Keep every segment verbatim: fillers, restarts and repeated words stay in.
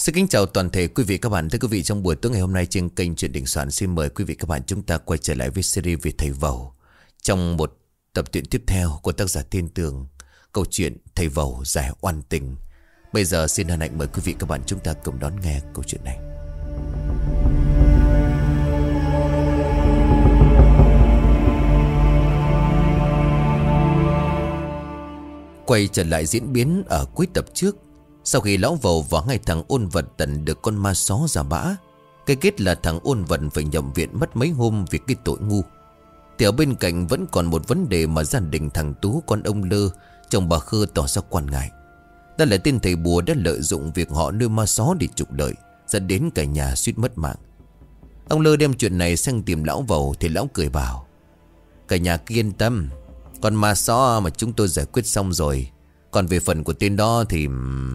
Xin kính chào toàn thể quý vị các bạn. Thưa quý vị, trong buổi tối ngày hôm nay trên kênh Chuyện Đình Soạn xin mời quý vị các bạn chúng ta quay trở lại với series về thầy Vẩu. Trong một tập truyện tiếp theo của tác giả Thiên Tường, câu chuyện Thầy Vẩu giải oan tình. Bây giờ xin hân hạnh mời quý vị các bạn chúng ta cùng đón nghe câu chuyện này. Quay trở lại diễn biến ở cuối tập trước. Sau khi lão Vẩu và hai thằng ôn vật tận được con ma só ra bã, cái kết là thằng ôn vật phải nhập viện mất mấy hôm vì cái tội ngu. Thì ở bên cạnh vẫn còn một vấn đề mà gia đình thằng Tú con ông Lơ, chồng bà Khơ tỏ ra quan ngại. Đó là tên thầy bùa đã lợi dụng việc họ nuôi ma só để trục lợi, dẫn đến cả nhà suýt mất mạng. Ông Lơ đem chuyện này sang tìm lão Vẩu thì lão cười bảo: cả nhà cứ yên tâm, con ma só mà chúng tôi giải quyết xong rồi. Còn về phần của tên đó thì...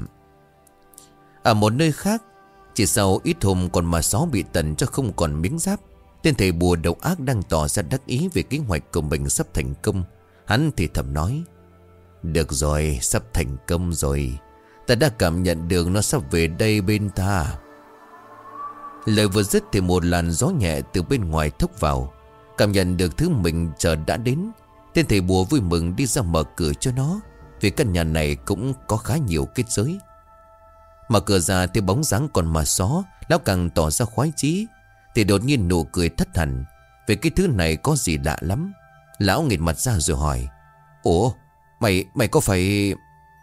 Ở một nơi khác, chỉ sau ít hôm con ma só bị tần cho không còn miếng giáp, tên thầy bùa độc ác đang tỏ ra đắc ý về kế hoạch của mình sắp thành công. Hắn thì thầm nói: được rồi, sắp thành công rồi. Ta đã cảm nhận được nó sắp về đây bên ta. Lời vừa dứt thì một làn gió nhẹ từ bên ngoài thốc vào. Cảm nhận được thứ mình chờ đã đến, tên thầy bùa vui mừng đi ra mở cửa cho nó, vì căn nhà này cũng có khá nhiều kết giới. Mở cửa ra thấy bóng dáng con ma só, lão càng tỏ ra khoái chí. Thì đột nhiên nụ cười thất hẳn. Về cái thứ này có gì lạ lắm. Lão nghệt mặt ra rồi hỏi: ủa, mày, mày có phải...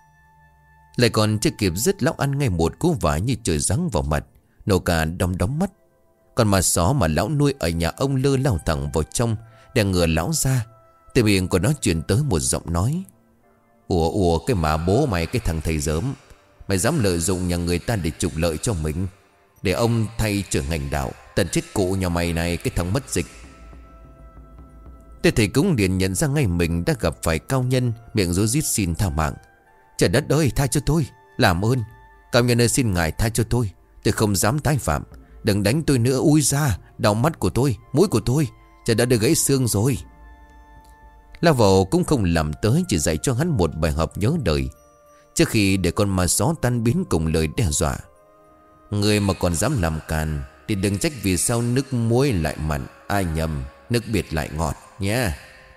Lại còn chưa kịp dứt, lão ăn ngay một cú vả như trời giáng vào mặt, nổ cả đom đóm mắt. Con ma só mà lão nuôi ở nhà ông Lơ lao thẳng vào trong, đè ngừa lão ra. Từ miệng của nó truyền tới một giọng nói: ủa ủa cái mà bố mày, cái thằng thầy dớm, mày dám lợi dụng nhà người ta để trục lợi cho mình, để ông thay trưởng hành đạo. Tần chết cụ nhà mày này, cái thằng mất dịch. Tên thầy cúng liền nhận ra ngay mình đã gặp phải cao nhân, miệng rối rít xin tha mạng. Trời đất ơi, tha cho tôi, làm ơn, cao nhân ơi, xin ngài tha cho tôi. Tôi không dám tái phạm, đừng đánh tôi nữa. Ui da, đau mắt của tôi, mũi của tôi, trời đã được gãy xương rồi. Lão Vẩu cũng không làm tới, chỉ dạy cho hắn một bài học nhớ đời trước khi để con ma só tan biến cùng lời đe dọa. Người mà còn dám làm càn thì đừng trách vì sao nước muối lại mặn, ai nhầm nước biệt lại ngọt nhé.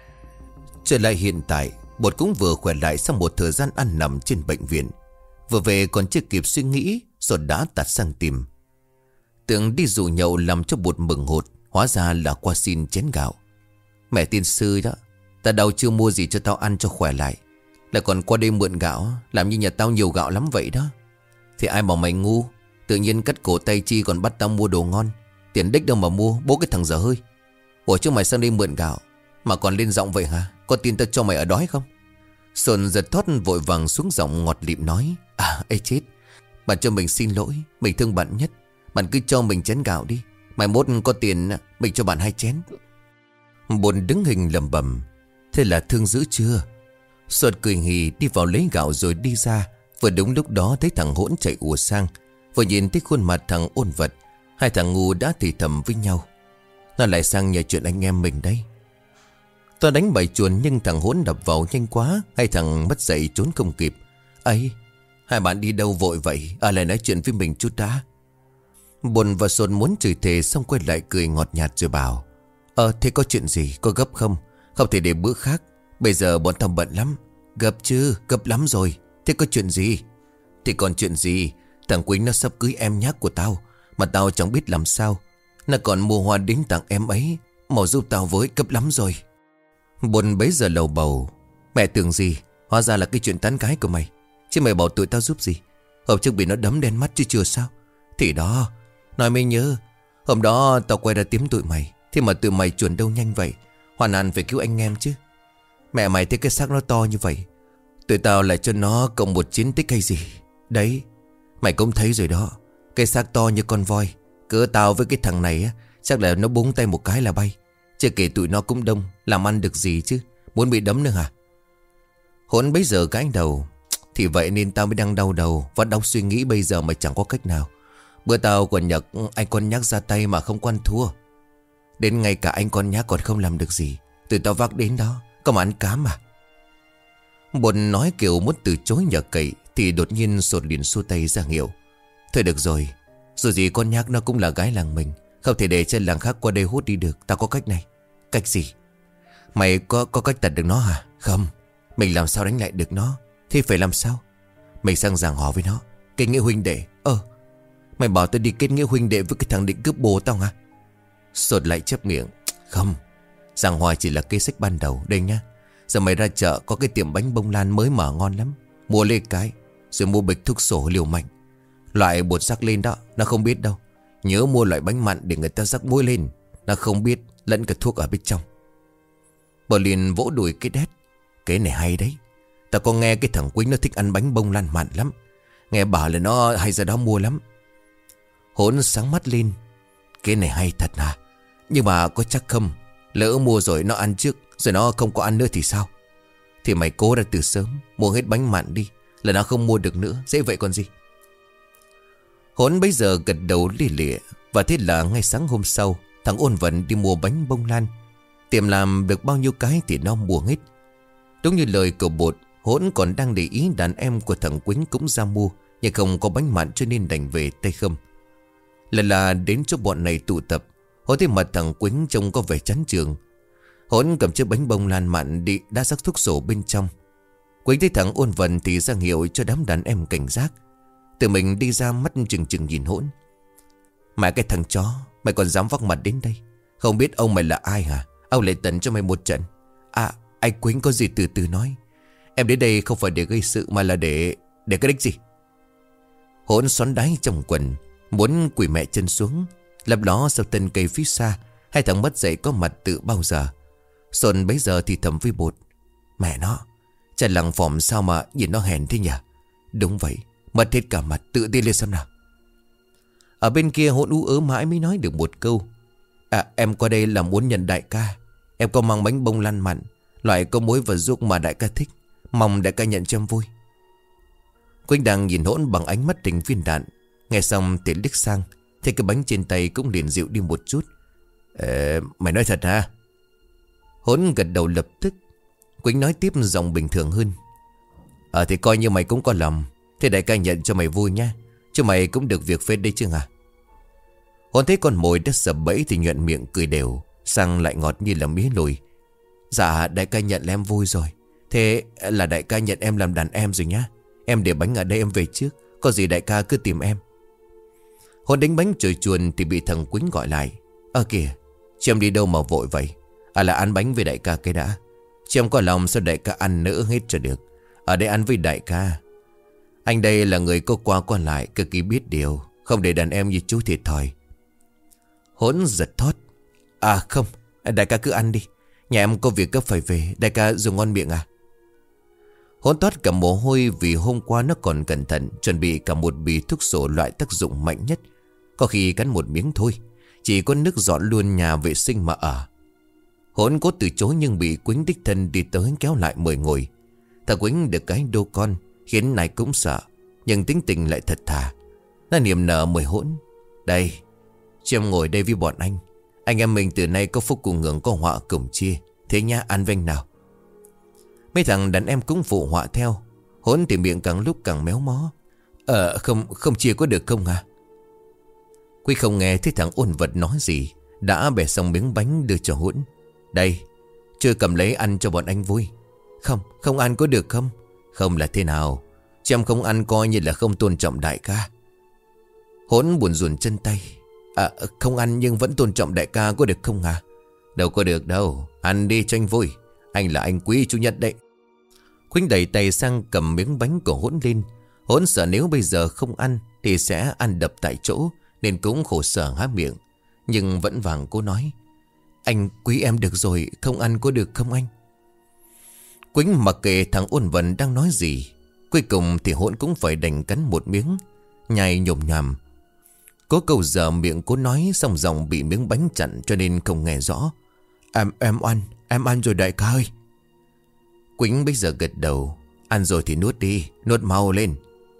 Trở lại hiện tại, Bột cũng vừa khỏe lại sau một thời gian ăn nằm trên bệnh viện. Vừa về còn chưa kịp suy nghĩ rồi đã tạt sang tìm. Tưởng đi rủ nhậu làm cho Bột mừng hụt, hóa ra là qua xin chén gạo. Mẹ tiên sư đó, ta đâu chưa mua gì cho tao ăn cho khỏe lại, lại còn qua đây mượn gạo, làm như nhà tao nhiều gạo lắm vậy đó. Thì ai bảo mày ngu, tự nhiên cắt cổ tay chi còn bắt tao mua đồ ngon. Tiền đích đâu mà mua, bố cái thằng dở hơi. Ủa chứ mày sang đây mượn gạo mà còn lên giọng vậy hả? Có tin tao cho mày ở đói không? Sồn giật thót vội vàng xuống giọng ngọt lịm nói: à ê chết, bạn cho mình xin lỗi, mình thương bạn nhất. Bạn cứ cho mình chén gạo đi, mai mốt có tiền mình cho bạn hai chén. Bồn đứng hình lầm bầm: thế là thương dữ chưa? Sột cười hì đi vào lấy gạo rồi đi ra. Vừa đúng lúc đó thấy thằng Hỗn chạy ùa sang. Vừa nhìn thấy khuôn mặt thằng ôn vật, hai thằng ngu đã thì thầm với nhau: nó lại sang nhờ chuyện anh em mình đây. Tôi đánh bậy chuồn nhưng thằng Hỗn đập vào nhanh quá, hai thằng mất dậy trốn không kịp. Ấy, hai bạn đi đâu vội vậy? À, lại nói chuyện với mình chút đã. Bồn và Sột muốn chửi thề xong quay lại cười ngọt nhạt rồi bảo: Ờ thế có chuyện gì, có gấp không? Không thể để bữa khác, bây giờ bọn tao bận lắm. Gấp chứ, gấp lắm rồi. Thế có chuyện gì? Thì còn chuyện gì, thằng Quýnh nó sắp cưới em nhác của tao, mà tao chẳng biết làm sao. Nó còn mua hoa đến tặng em ấy, mau giúp tao với, gấp lắm rồi. Bồn bấy giờ lầu bầu: mẹ tưởng gì, hóa ra là cái chuyện tán gái của mày. Chứ mày bảo tụi tao giúp gì? Hôm trước bị nó đấm đen mắt chứ chưa sao. Thì đó, nói mới nhớ, hôm đó tao quay ra tím tụi mày, thế mà tụi mày chuồn đâu nhanh vậy. Hoàn hẳn phải cứu anh em chứ. Mẹ mày thấy cái xác nó to như vậy, tụi tao lại cho nó cộng một chiến tích hay gì. Đấy, mày cũng thấy rồi đó, cái xác to như con voi. Cỡ tao với cái thằng này á, chắc là nó búng tay một cái là bay. Chưa kể tụi nó cũng đông, làm ăn được gì chứ, muốn bị đấm nữa hả? Hỗn bấy giờ gãi đầu: thì vậy nên tao mới đang đau đầu và đau suy nghĩ bây giờ mà chẳng có cách nào. Bữa tao còn nhắc anh con nhắc ra tay mà không quan thua. Đến ngay cả anh con nhắc còn không làm được gì, tụi tao vác đến đó, có mà ăn cám mà. Bồn nói kiểu muốn từ chối nhờ cậy thì đột nhiên Sột liền xua tay ra hiệu: Thôi được rồi. Dù gì con nhác nó cũng là gái làng mình, không thể để cho làng khác qua đây hút đi được. Tao có cách này. Cách gì? Mày có có cách tật được nó hả? Không. Mình làm sao đánh lại được nó? Thì phải làm sao? Mình sang giảng họ với nó. Kết nghĩa huynh đệ. Ờ Mày bảo tôi đi kết nghĩa huynh đệ với cái thằng định cướp bồ tao hả? Sột lại chép miệng. Không. Giảng hòa chỉ là kế sách ban đầu. Đây nhá. Giờ mày ra chợ có cái tiệm bánh bông lan mới mở ngon lắm. Mua lê cái. Rồi mua bịch thuốc sổ liều mạnh. Loại bột rắc lên đó. Nó không biết đâu. Nhớ mua loại bánh mặn để người ta rắc muối lên. Nó không biết lẫn cả thuốc ở bên trong. Bờ liền vỗ đùi cái đét. Cái này hay đấy. Ta có nghe cái thằng Quýnh nó thích ăn bánh bông lan mặn lắm. Nghe bảo là nó hay ra đó mua lắm. Hỗn sáng mắt lên. Cái này hay thật hả? Nhưng mà có chắc không? Lỡ mua rồi nó ăn trước, rồi nó không có ăn nữa thì sao? Thì mày cố ra từ sớm, mua hết bánh mặn đi, là nó không mua được nữa. Dễ vậy còn gì. Hỗn bây giờ gật đầu lìa lịa. Và thế là ngay sáng hôm sau, thằng Ôn Vận đi mua bánh bông lan. Tiệm làm được bao nhiêu cái thì nó mua hết. Đúng như lời của bột, Hỗn còn đang để ý đàn em của thằng Quýnh cũng ra mua, nhưng không có bánh mặn cho nên đành về tay không. Lần là đến chỗ bọn này tụ tập, Hỗn thấy mặt thằng Quýnh trông có vẻ chán chường. Hỗn cầm chiếc bánh bông lan mặn đi đã rắc thuốc sổ bên trong. Quýnh thấy thằng Ôn Vận thì ra hiệu cho đám đàn em cảnh giác. Tự mình đi ra mắt chừng chừng nhìn Hỗn. Mẹ cái thằng chó, mày còn dám vóc mặt đến đây? Không biết ông mày là ai hả? Ông lại tận cho mày một trận. À, anh Quýnh có gì từ từ nói. Em đến đây không phải để gây sự mà là để... Để cái đích gì? Hỗn xoắn đáy trong quần, muốn quỳ mẹ chân xuống. Lập đó sau tân cây phía xa, hai thằng mất dậy có mặt từ bao giờ. Xuân bấy giờ thì thầm với bột. Mẹ nó, chả lằng phỏm sao mà nhìn nó hèn thế nhỉ? Đúng vậy, mất hết cả mặt, tự tin lên xem nào. Ở bên kia Hỗn ú ớ mãi mới nói được một câu. À, em qua đây là muốn nhận đại ca. Em có mang bánh bông lan mặn, loại có muối và ruốc mà đại ca thích. Mong đại ca nhận cho em vui. Quỳnh đang nhìn Hỗn bằng ánh mắt tình viên đạn. Nghe xong thì liếc sang, thấy cái bánh trên tay cũng liền dịu đi một chút. Ờ, mày nói thật hả? Hỗn gật đầu lập tức. Quỳnh nói tiếp giọng bình thường hơn. Ờ thì coi như mày cũng có lòng. Thế đại ca nhận cho mày vui nha. Chứ mày cũng được việc phết đấy chứ hả? Hỗn thấy con mồi đã sập bẫy thì nhuận miệng cười đều. Sang lại ngọt như là mía lùi. Dạ đại ca nhận là em vui rồi. Thế là đại ca nhận em làm đàn em rồi nhá. Em để bánh ở đây em về trước. Có gì đại ca cứ tìm em. Hỗn đánh bánh trời chuồn thì bị thằng Quýnh gọi lại. Ơ kìa, chị em đi đâu mà vội vậy? À là ăn bánh với đại ca cái đã. Chị em có lòng sao đại ca ăn nữa hết cho được. Ở đây ăn với đại ca. Anh đây là người có qua qua lại, cực kỳ biết điều. Không để đàn em như chú thiệt thòi. Hỗn giật thót. À không, đại ca cứ ăn đi. Nhà em có việc cấp phải về. Đại ca dùng ngon miệng à? Hỗn toát cả mồ hôi vì hôm qua nó còn cẩn thận chuẩn bị cả một bì thuốc sổ loại tác dụng mạnh nhất. Có khi cắn một miếng thôi, chỉ có nước dọn luôn nhà vệ sinh mà ở. Hỗn cố từ chối nhưng bị Quýnh đích thân đi tới kéo lại mời ngồi. Thằng Quýnh được cái đô con khiến này cũng sợ, nhưng tính tình lại thật thà. Nó niềm nở mời Hỗn. Đây, chị em ngồi đây với bọn anh. Anh em mình từ nay có phúc cùng ngưỡng có họa cùng chia. Thế nhá, ăn vanh nào. Mấy thằng đàn em cũng phụ họa theo. Hỗn thì miệng càng lúc càng méo mó. Ờ không không chia có được không hả? Quy không nghe thấy thằng Ôn Vật nói gì, đã bẻ xong miếng bánh đưa cho Hỗn. Đây, chưa cầm lấy ăn cho bọn anh vui. Không, không ăn có được không? Không là thế nào? Chị em không ăn coi như là không tôn trọng đại ca. Hỗn buồn rùn chân tay. À không ăn nhưng vẫn tôn trọng đại ca có được không hả? Đâu có được đâu. Ăn đi cho anh vui. Anh là anh quý chủ nhật đấy. Quýnh đẩy tay sang cầm miếng bánh của Hỗn lên. Hỗn sợ nếu bây giờ không ăn thì sẽ ăn đập tại chỗ, nên cũng khổ sở há miệng. Nhưng vẫn vàng cố nói. Anh quý em được rồi, không ăn có được không anh? Quýnh mặc kệ thằng Ôn Vận đang nói gì. Cuối cùng thì Hỗn cũng phải đành cắn một miếng, nhai nhồm nhòm. Có câu giờ miệng cố nói, xong giọng bị miếng bánh chặn cho nên không nghe rõ. Em em ăn, em ăn rồi đại ca ơi. Quýnh bây giờ gật đầu. Ăn rồi thì nuốt đi, nuốt mau lên.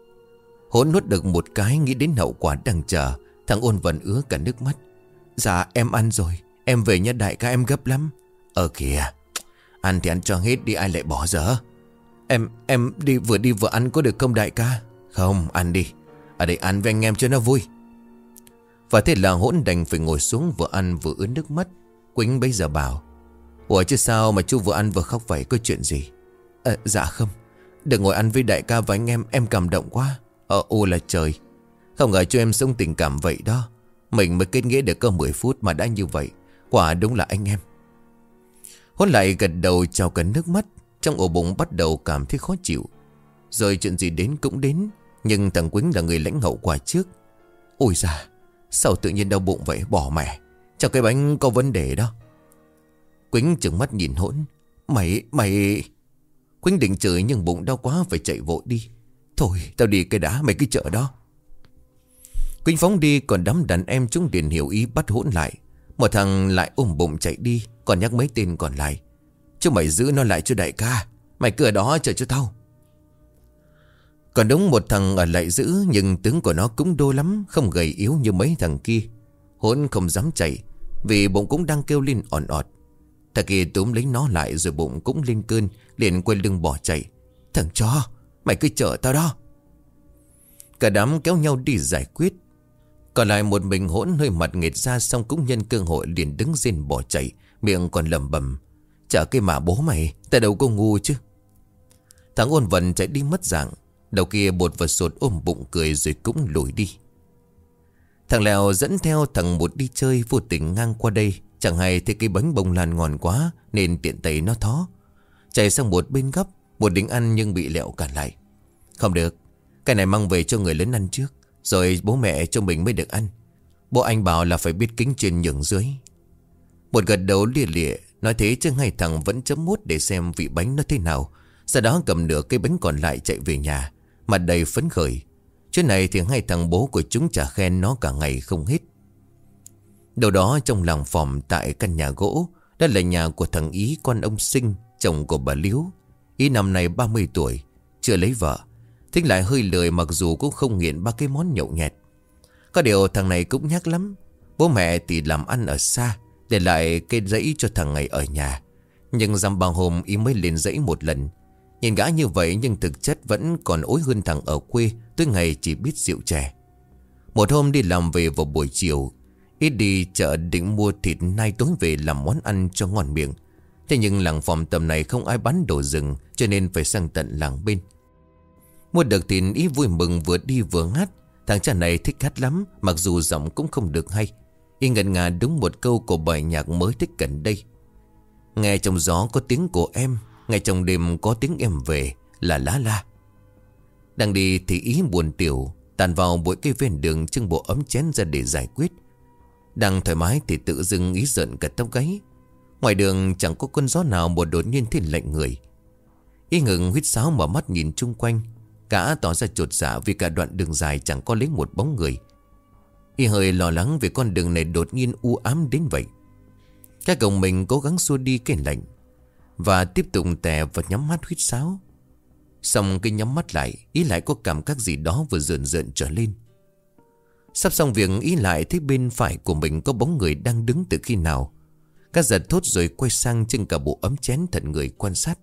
Hỗn nuốt được một cái, nghĩ đến hậu quả đang chờ. Thằng Ôn Vận ứa cả nước mắt. Dạ em ăn rồi, em về nha đại ca, em gấp lắm. Ờ kìa, ăn thì ăn cho hết đi, ai lại bỏ dở. Em em đi vừa đi vừa ăn có được không đại ca? Không, ăn đi. Ở đây ăn với anh em cho nó vui. Và thế là Hỗn đành phải ngồi xuống vừa ăn vừa ướt nước mắt. Quýnh bấy giờ bảo: Ủa chứ sao mà chú vừa ăn vừa khóc vậy, có chuyện gì? À, dạ không, đừng ngồi ăn với đại ca và anh em, em cảm động quá. Ờ ô là trời, không ngờ cho em sống tình cảm vậy đó. Mình mới kết nghĩa được có mười phút mà đã như vậy. Quả đúng là anh em. Hỗn lại gật đầu trào cả nước mắt. Trong ổ bụng bắt đầu cảm thấy khó chịu. Rồi chuyện gì đến cũng đến. Nhưng thằng Quýnh là người lãnh hậu quả trước. Ôi da, sao tự nhiên đau bụng vậy, bỏ mẹ. Chắc cái bánh có vấn đề đó. Quýnh trừng mắt nhìn Hỗn. Mày, mày... Quýnh định chửi nhưng bụng đau quá phải chạy vội đi. Thôi tao đi cái đã, mày cứ chở đó. Quýnh phóng đi, còn đám đàn em chúng liền hiểu ý bắt Hỗn lại. Một thằng lại ôm bụng chạy đi, còn nhắc mấy tên còn lại: Chứ mày giữ nó lại cho đại ca, mày cứ ở đó chờ cho tao. Còn đúng một thằng ở lại giữ, nhưng tướng của nó cũng đô lắm, không gầy yếu như mấy thằng kia. Hỗn không dám chạy, vì bụng cũng đang kêu lên ỏn ọt. Thằng kia túm lấy nó lại rồi bụng cũng lên cơn, liền quay lưng bỏ chạy. Thằng chó, mày cứ chở tao đó. Cả đám kéo nhau đi giải quyết. Còn lại một mình Hỗn hơi mặt nghệt ra, xong cũng nhân cơ hội liền đứng rên bỏ chạy, miệng còn lẩm bẩm: Chả cái mà bố mày, ta đâu có ngu chứ. Thằng Ôn Vận chạy đi mất dạng. Đầu kia Bột và Sột ôm bụng cười rồi cũng lùi đi. Thằng Lèo dẫn theo thằng Một đi chơi, vô tình ngang qua đây. Chẳng hay thấy cái bánh bông lan ngon quá nên tiện tay nó thó. Chạy sang một bên gấp, Một định ăn nhưng bị Lẹo cản lại. Không được, cái này mang về cho người lớn ăn trước, rồi bố mẹ cho mình mới được ăn. Bố anh bảo là phải biết kính trên nhường dưới. Một gật đầu lìa lịa. Nói thế chứ hai thằng vẫn chấm mút để xem vị bánh nó thế nào. Sau đó cầm nửa cây bánh còn lại chạy về nhà, mặt đầy phấn khởi. Chuyện này thì hai thằng bố của chúng chả khen nó cả ngày không hết. Đâu đó trong làng Phòm, tại căn nhà gỗ, đó là nhà của thằng Ý, con ông Sinh, chồng của bà Liếu. Ý năm nay ba mươi tuổi, chưa lấy vợ, thích lại hơi lười, mặc dù cũng không nghiện ba cái món nhậu nhẹt. Có điều thằng này cũng nhát lắm. Bố mẹ thì làm ăn ở xa, để lại cây dãy cho thằng này ở nhà. Nhưng dăm ba hôm Ý mới lên dãy một lần. Nhìn gã như vậy nhưng thực chất vẫn còn ối hơn thằng ở quê, tối ngày chỉ biết rượu chè. Một hôm đi làm về vào buổi chiều, Ý đi chợ định mua thịt nai tối về làm món ăn cho ngon miệng. Thế nhưng làng Phòm tầm này không ai bán đồ rừng, cho nên phải sang tận làng bên. Mua được thịt, Ý vui mừng, vừa đi vừa ngắt. Thằng cha này thích hát lắm, mặc dù giọng cũng không được hay. Ý ngân ngà đúng một câu của bài nhạc mới thích gần đây: Nghe trong gió có tiếng của em, nghe trong đêm có tiếng em về, là lá la. Đang đi thì Ý buồn tiểu, tàn vào bụi cây ven đường, trưng bộ ấm chén ra để giải quyết. Đang thoải mái thì tự dưng Ý giận cả tóc gáy. Ngoài đường chẳng có con gió nào, một đột nhiên thì lạnh người. Ý ngừng huýt sáo mở mắt nhìn chung quanh. Cả tỏ ra chột dạ vì cả đoạn đường dài chẳng có lấy một bóng người. Ý hơi lo lắng vì con đường này đột nhiên u ám đến vậy. Các cậu mình cố gắng xua đi cái lạnh và tiếp tục tè và nhắm mắt huýt sáo. Xong cái nhắm mắt lại, Ý lại có cảm giác gì đó vừa rợn rợn trở lên. Sắp xong việc, Ý lại thấy bên phải của mình có bóng người đang đứng từ khi nào. Các giật thốt rồi quay sang trưng cả bộ ấm chén thận người quan sát.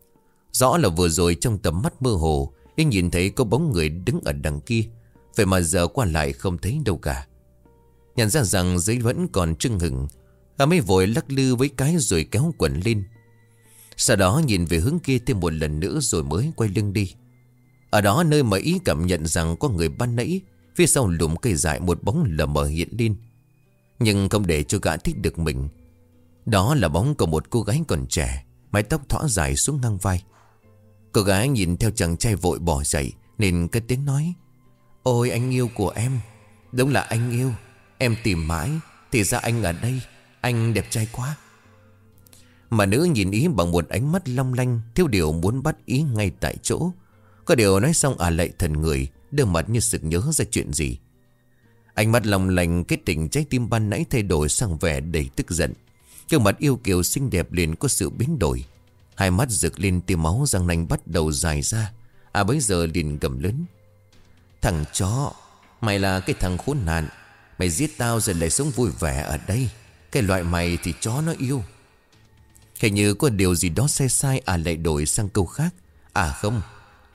Rõ là vừa rồi trong tầm mắt mơ hồ, Ý nhìn thấy có bóng người đứng ở đằng kia. Vậy mà giờ qua lại không thấy đâu cả. Nhận ra rằng giấy vẫn còn trưng hừng, gã mới vội lắc lư với cái rồi kéo quần lên. Sau đó nhìn về hướng kia thêm một lần nữa rồi mới quay lưng đi. Ở đó nơi mà Ý cảm nhận rằng có người ban nãy, phía sau lùm cây dại một bóng lờ mờ hiện lên. Nhưng không để cho gã thích được mình. Đó là bóng của một cô gái còn trẻ, mái tóc thõa dài xuống ngang vai. Cô gái nhìn theo chàng trai vội bỏ dậy, nên cất tiếng nói: Ôi anh yêu của em, đúng là anh yêu. Em tìm mãi, thì ra anh ở đây. Anh đẹp trai quá. Mà nữ nhìn Ý bằng một ánh mắt long lanh, thiếu điều muốn bắt Ý ngay tại chỗ. Có điều nói xong à lại thần người, đưa mặt như sực nhớ ra chuyện gì. Ánh mắt long lanh kết tình trái tim ban nãy thay đổi sang vẻ đầy tức giận. Gương mặt yêu kiều xinh đẹp liền có sự biến đổi. Hai mắt rực lên tia máu, răng nanh bắt đầu dài ra. À bấy giờ liền gầm lớn: Thằng chó, mày là cái thằng khốn nạn. Mày giết tao rồi lại sống vui vẻ ở đây. Cái loại mày thì chó nó yêu. Hình như có điều gì đó sai sai, à lại đổi sang câu khác: À không,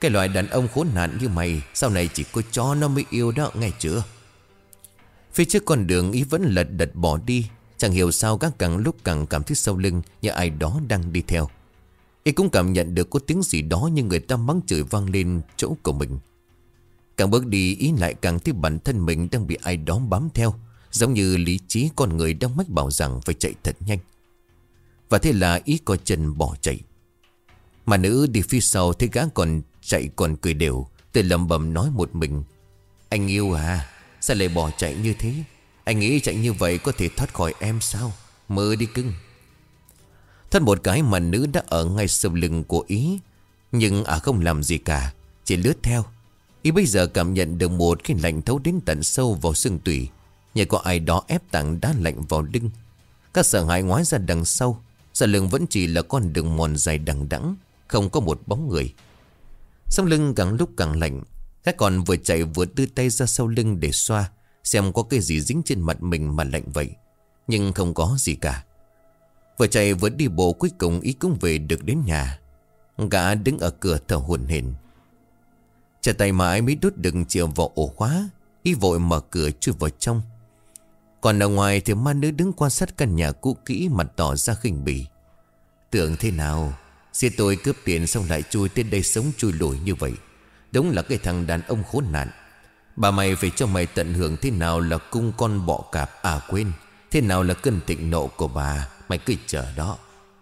Cái loại đàn ông khốn nạn như mày sau này chỉ có chó nó mới yêu đó, nghe chưa? Phía trước con đường ý vẫn lật đật bỏ đi. Chẳng hiểu sao gác càng lúc càng cảm thấy sau lưng như ai đó đang đi theo. Ý cũng cảm nhận được có tiếng gì đó như người ta mắng chửi vang lên chỗ của mình. Càng bước đi ý lại càng thấy bản thân mình đang bị ai đó bám theo. Giống như lý trí con người đang mách bảo rằng phải chạy thật nhanh. Và thế là ý co chân bỏ chạy. Mà nữ đi phía sau thấy gã còn chạy còn cười đều, tự lẩm bẩm nói một mình: anh yêu à, sao lại bỏ chạy như thế? Anh nghĩ chạy như vậy có thể thoát khỏi em sao? Mơ đi cưng. Thoát một cái mà nữ đã ở ngay sau lưng của ý. Nhưng à không làm gì cả, chỉ lướt theo. Ý bây giờ cảm nhận được một cái lạnh thấu đến tận sâu vào xương tủy, như có ai đó ép tảng đá lạnh vào lưng. Các sợ hãi ngoái ra đằng sau. Sau lưng vẫn chỉ là con đường mòn dài đằng đẵng, không có một bóng người. Sau lưng càng lúc càng lạnh. Các con vừa chạy vừa đưa tay ra sau lưng để xoa, xem có cái gì dính trên mặt mình mà lạnh vậy. Nhưng không có gì cả. Vừa chạy vừa đi bộ, cuối cùng ý cũng về được đến nhà. Gã đứng ở cửa thở hổn hển. Trả tay mãi mới đút đừng chìa vào ổ khóa. Ý vội mở cửa chui vào trong. Còn ở ngoài thì ma nữ đứng quan sát căn nhà cũ kỹ, mặt tỏ ra khinh bỉ. Tưởng thế nào, xe tôi cướp tiền xong lại chui tới đây sống chui lủi như vậy. Đúng là cái thằng đàn ông khốn nạn. Bà mày phải cho mày tận hưởng thế nào là cung con bọ cạp. À quên, thế nào là cơn thịnh nộ của bà. Mày cứ chờ đó.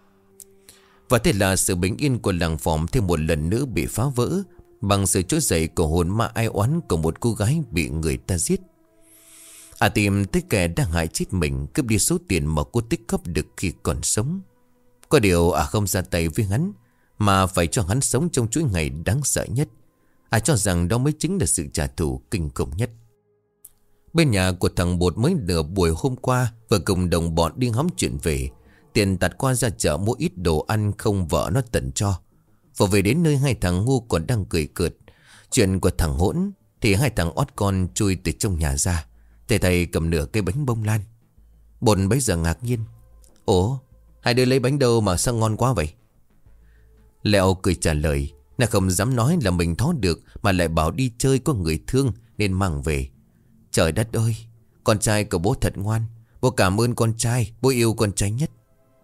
Và thế là sự bình yên của làng Phòm thêm một lần nữa bị phá vỡ bằng sự trỗi dậy của hồn ma ai oán của một cô gái bị người ta giết. À tìm tới kẻ đang hại chết mình, cướp đi số tiền mà cô tích góp được khi còn sống. Có điều à không ra tay với hắn, mà phải cho hắn sống trong chuỗi ngày đáng sợ nhất. À cho rằng đó mới chính là sự trả thù kinh khủng nhất. Bên nhà của thằng Bột mới nửa buổi hôm qua vừa cùng đồng bọn đi ngắm chuyện về. Tiền tạt qua ra chợ mua ít đồ ăn không vợ nó tận cho. Vừa về đến nơi hai thằng ngu còn đang cười cợt chuyện của thằng Hỗn, thì hai thằng ót con chui từ trong nhà ra. Thầy thầy cầm nửa cái bánh bông lan. Bột bấy giờ ngạc nhiên: ủa, hai đứa lấy bánh đâu mà sao ngon quá vậy? Lẹo cười trả lời: nó không dám nói là mình thó được, mà lại bảo đi chơi có người thương nên mang về. Trời đất ơi, con trai của bố thật ngoan. Bố cảm ơn con trai, bố yêu con trai nhất.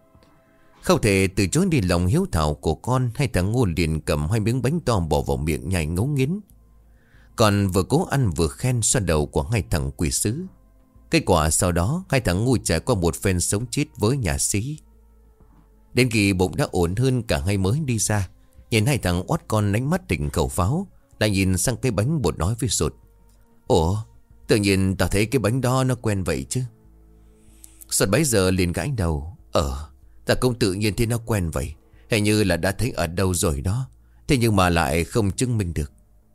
Không thể từ chối đi lòng hiếu thảo của con. Hai thằng ngu liền cầm hai miếng bánh to bỏ vào miệng nhai ngấu nghiến. Còn vừa cố ăn vừa khen xoa đầu của hai thằng quỷ sứ. Kết quả sau đó hai thằng ngu trải qua một phen sống chết với nhà xí. Đến khi bụng đã ổn hơn, cả hai mới đi ra. Nhìn hai thằng oát con đánh mắt tỉnh khẩu pháo, lại nhìn sang cái bánh. Bột nói với Sột: ủa, tự nhiên tao thấy cái bánh đó nó quen vậy chứ. Sột bấy giờ liền gãi đầu: Ờ, ta cũng tự nhiên thấy nó quen vậy. Hình như là đã thấy ở đâu rồi đó. Thế nhưng mà lại không chứng minh được.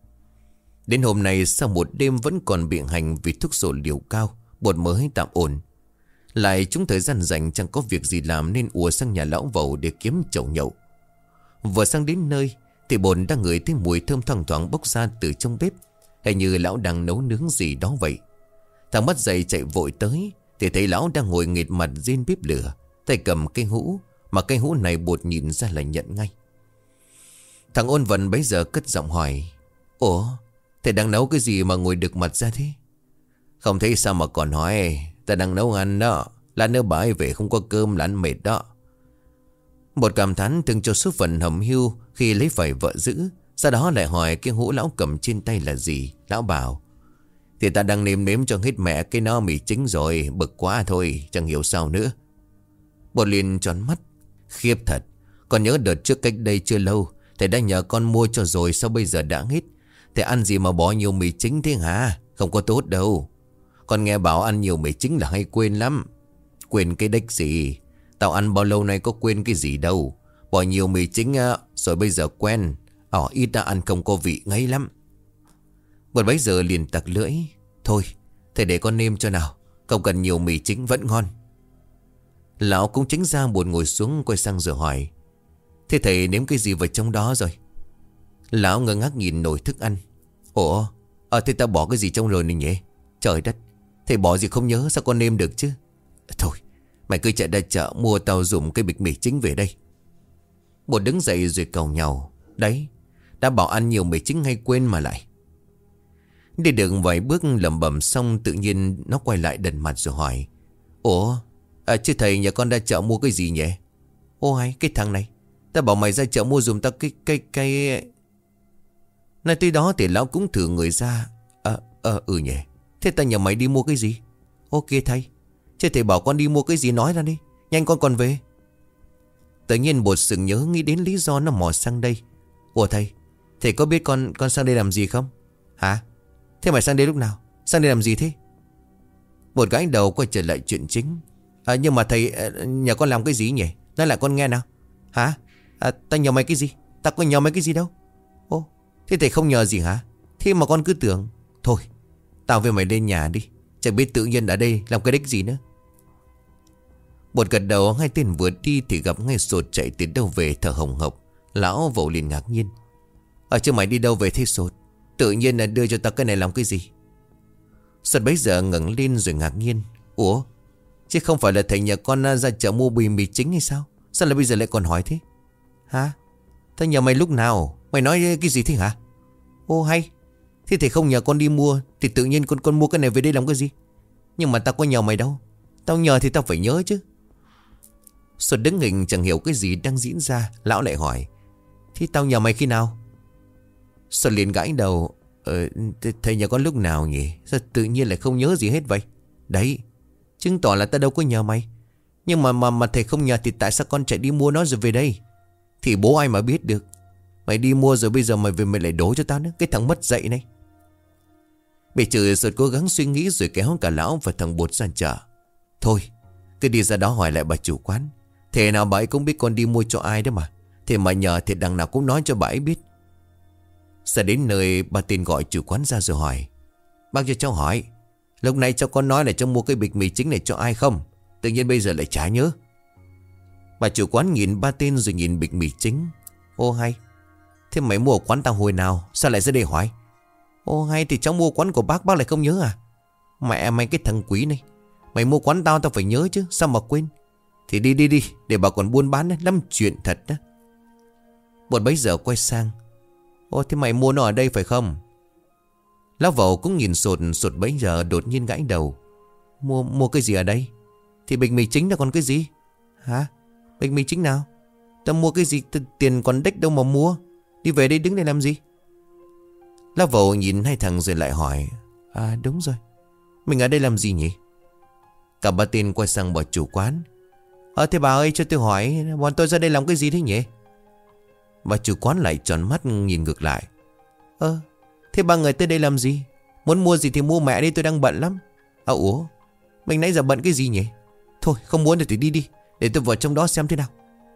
Đến hôm nay sau một đêm vẫn còn bị hành vì thuốc sổ liều cao, Bột mới tạm ổn. Lại chúng thời gian rảnh chẳng có việc gì làm nên ùa sang nhà lão Vầu để kiếm chậu nhậu. Vừa sang đến nơi thì Bột đang ngửi thấy mùi thơm thoang thoảng bốc ra từ trong bếp. Hình như lão đang nấu nướng gì đó vậy. Thằng mắt dậy chạy vội tới thì thấy lão đang ngồi nghệt mặt trên bếp lửa, tay cầm cây hũ, mà cây hũ này Bột nhìn ra là nhận ngay. Thằng Ôn Vận bấy giờ cất giọng hỏi: ủa, thầy đang nấu cái gì mà ngồi đực mặt ra thế? Không thấy sao mà còn hỏi. Ta đang nấu ăn đó. Lát nữa bà ấy về không có cơm là ăn mệt đó. Một cảm thán từng cho số phận hầm hưu khi lấy phải vợ giữ. Sau đó lại hỏi cái hũ lão cầm trên tay là gì. Lão bảo: thì ta đang nêm nếm cho hết mẹ cái nó mì chính rồi. Bực quá thôi, chẳng hiểu sao nữa. Bột liền tròn mắt: khiếp thật. Còn nhớ đợt trước cách đây chưa lâu thầy đã nhờ con mua cho rồi, sao bây giờ đã hết? Thầy ăn gì mà bỏ nhiều mì chính thế hả? Không có tốt đâu. Con nghe bảo ăn nhiều mì chính là hay quên lắm. Quên cái đếch gì? Tao ăn bao lâu nay có quên cái gì đâu. Bỏ nhiều mì chính á, rồi bây giờ quen. Ờ, ít đã ăn không có vị ngấy lắm. Một bấy giờ liền tặc lưỡi: thôi, thầy để con nêm cho nào. Không cần nhiều mì chính vẫn ngon. Lão cũng chính ra buồn ngồi xuống quay sang rồi hỏi: thế thầy nếm cái gì vào trong đó rồi? Lão ngơ ngác nhìn nồi thức ăn: ủa, ờ thế ta bỏ cái gì trong rồi này nhỉ? Trời đất, thầy bỏ gì không nhớ sao con nêm được chứ? Thôi, mày cứ chạy ra chợ mua tao dùng cái bịch mì chính về đây. Bột đứng dậy rồi cầu nhau: đấy, Đã bảo ăn nhiều mì chính hay quên mà lại. Đi được vài bước lẩm bẩm xong tự nhiên nó quay lại đần mặt rồi hỏi. Ủa à, chứ thầy nhà con ra chợ mua cái gì nhỉ? Ô hay cái thằng này, ta bảo mày ra chợ mua dùm tao cái cái cái Nói tới đó thì lão cũng thử người ra. Ờ ờ ừ nhỉ. Thế ta nhờ mày đi mua cái gì? Ok thầy. Chứ thầy bảo con đi mua cái gì nói ra đi, nhanh con còn về. Tự nhiên bột sừng nhớ nghĩ đến lý do nó mò sang đây. Ủa thầy, thầy có biết con con sang đây làm gì không? Hả? Thế mày sang đây lúc nào? Sang đây làm gì thế? Bột gãi đầu quay trở lại chuyện chính. À, nhưng mà thầy, nhà con làm cái gì nhỉ? Nói lại con nghe nào. Hả? À, ta nhờ mày cái gì? Ta có nhờ mày cái gì đâu. Ô, thế thầy không nhờ gì hả? Thế mà con cứ tưởng. Thôi, tao với mày lên nhà đi. Chẳng biết tự nhiên ở đây làm cái đích gì nữa. Bột gật đầu. Hai tên vừa đi thì gặp ngay Sột chạy từ đâu về thở hồng hộc. Lão Vẩu liền ngạc nhiên. Ở chứ mày đi đâu về thế Sột? Tự nhiên là đưa cho tao cái này làm cái gì? Sột bấy giờ ngẩng lên rồi ngạc nhiên. Ủa, chứ không phải là thầy nhà con ra chợ mua bì mì chính hay sao? Sao lại bây giờ lại còn hỏi thế? Hả? Tao nhờ mày lúc nào? Mày nói cái gì thế hả? Ô hay. Thế thầy không nhờ con đi mua thì tự nhiên con con mua cái này về đây làm cái gì? Nhưng mà tao có nhờ mày đâu. Tao nhờ thì tao phải nhớ chứ. Sột đứng hình chẳng hiểu cái gì đang diễn ra. Lão lại hỏi. Thế tao nhờ mày khi nào? Sột liền gãi đầu. Ờ, thầy nhờ con lúc nào nhỉ? Sao tự nhiên lại không nhớ gì hết vậy? Đấy, chứng tỏ là tao đâu có nhờ mày. Nhưng mà mà mà thầy không nhờ thì tại sao con chạy đi mua nó rồi về đây? Thì bố ai mà biết được. Mày đi mua rồi bây giờ mày về mày lại đổ cho tao nữa. Cái thằng mất dạy này. Bị chửi Sột cố gắng suy nghĩ rồi kéo cả lão và thằng Bột ra chợ. Thôi, cứ đi ra đó hỏi lại bà chủ quán. Thế nào bà ấy cũng biết con đi mua cho ai đó mà. Thế mà nhờ thì đằng nào cũng nói cho bà ấy biết. Sẽ đến nơi bà tên gọi chủ quán ra rồi hỏi. Bác cho cháu hỏi, lúc này cháu có nói là cháu mua cái bịch mì chính này cho ai không? Tự nhiên bây giờ lại chả nhớ. Bà chủ quán nhìn ba tên rồi nhìn bịch mì chính. Ô hay. Thế mày mua ở quán tao hồi nào? Sao lại ra đây hỏi? Ô hay thì cháu mua quán của bác, bác lại không nhớ à? Mẹ mày cái thằng quý này. Mày mua quán tao tao phải nhớ chứ, sao mà quên? Thì đi đi đi, để bà còn buôn bán đấy, lắm chuyện thật đó. Bột bấy giờ quay sang. Ô thế mày mua nó ở đây phải không? Lão Vẩu cũng nhìn Sột. Sột bấy giờ đột nhiên gãi đầu. Mua mua cái gì ở đây? Thì bịch mì chính là còn cái gì? Hả? Bịch mì chính nào? Tao mua cái gì? Tiền còn đếch đâu mà mua. Đi về đây đứng đây làm gì? Lão Vẩu nhìn hai thằng rồi lại hỏi. À đúng rồi, mình ở đây làm gì nhỉ? Cả ba tên quay sang bà chủ quán. Ờ thế bà ơi cho tôi hỏi, bọn tôi ra đây làm cái gì thế nhỉ? Bà chủ quán lại tròn mắt nhìn ngược lại. Ơ thế ba người tới đây làm gì? Muốn mua gì thì mua mẹ đi, tôi đang bận lắm. À ủa, mình nãy giờ bận cái gì nhỉ? Thôi không muốn thì đi đi, để tôi vào trong đó xem thế nào.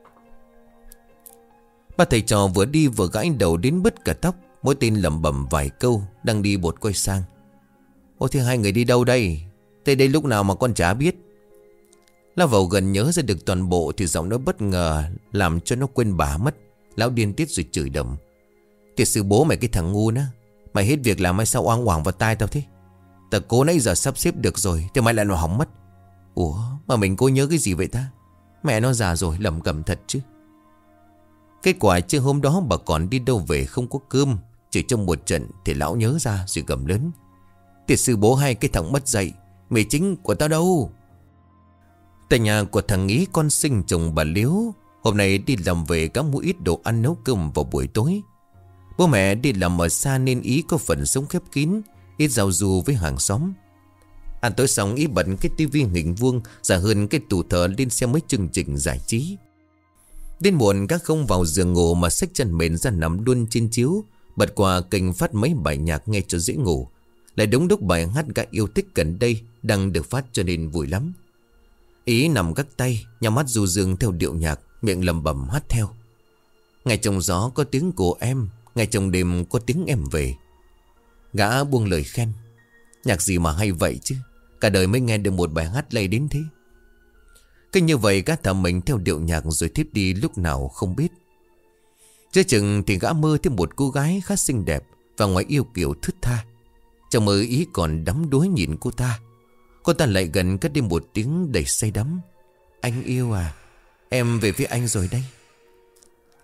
Ba thầy trò vừa đi vừa gãi đầu đến bứt cả tóc. Mỗi tên lẩm bẩm vài câu. Đang đi Bột quay sang. Ô thế hai người đi đâu đây? Tới đây lúc nào mà con chả biết. Lão Vẩu gần nhớ ra được toàn bộ thì giọng nó bất ngờ làm cho nó quên bà mất. Lão điên tiết rồi chửi đầm. Thiệt sự bố mày cái thằng ngu đó. Mày hết việc làm hay sao oang oảng vào tai tao thế? Tao cố nãy giờ sắp xếp được rồi thì mày lại nó hỏng mất. Ủa mà mình cố nhớ cái gì vậy ta? Mẹ nó già rồi lẩm cẩm thật chứ. Kết quả chứ hôm đó bà còn đi đâu về không có cơm. Chỉ trong một trận thì lão nhớ ra rồi gầm lớn. Thiệt sự bố hai cái thằng mất dạy. Mì chính của tao đâu? Tại nhà của thằng Ý con sinh chồng bà Liếu. Hôm nay đi làm về có mua ít đồ ăn nấu cơm vào buổi tối. Bố mẹ đi làm ở xa nên Ý có phần sống khép kín, ít giao du với hàng xóm. Ăn tối xong Ý bật cái tivi hình vuông giả hơn cái tủ thờ lên xem mấy chương trình giải trí. Đến muộn các không vào giường ngủ mà xách chân mền ra nằm luôn trên chiếu, bật qua kênh phát mấy bài nhạc nghe cho dễ ngủ. Lại đúng lúc bài hát gã yêu thích gần đây đang được phát cho nên vui lắm. Ý nằm gác tay, nhắm mắt du dương theo điệu nhạc, miệng lầm bầm hát theo. Ngày trong gió có tiếng của em, ngày trong đêm có tiếng em về. Gã buông lời khen. Nhạc gì mà hay vậy chứ, cả đời mới nghe được một bài hát lây đến thế. Cứ như vậy gã thầm mình theo điệu nhạc rồi thiếp đi lúc nào không biết. Chưa chừng thì gã mơ thấy một cô gái khá xinh đẹp và ngoài yêu kiều thướt tha. Trong mơ Ý còn đắm đuối nhìn cô ta. Cô ta lại gần cất đi một tiếng đầy say đắm. Anh yêu à, em về phía anh rồi đây.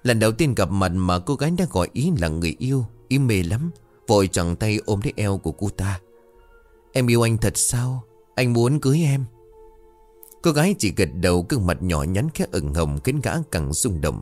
Lần đầu tiên gặp mặt mà cô gái đã gọi Ý là người yêu. Ý mê lắm, vội choàng tay ôm lấy eo của cô ta. Em yêu anh thật sao? Anh muốn cưới em. Cô gái chỉ gật đầu, gương mặt nhỏ nhắn khẽ ửng hồng khiến gã càng rung động.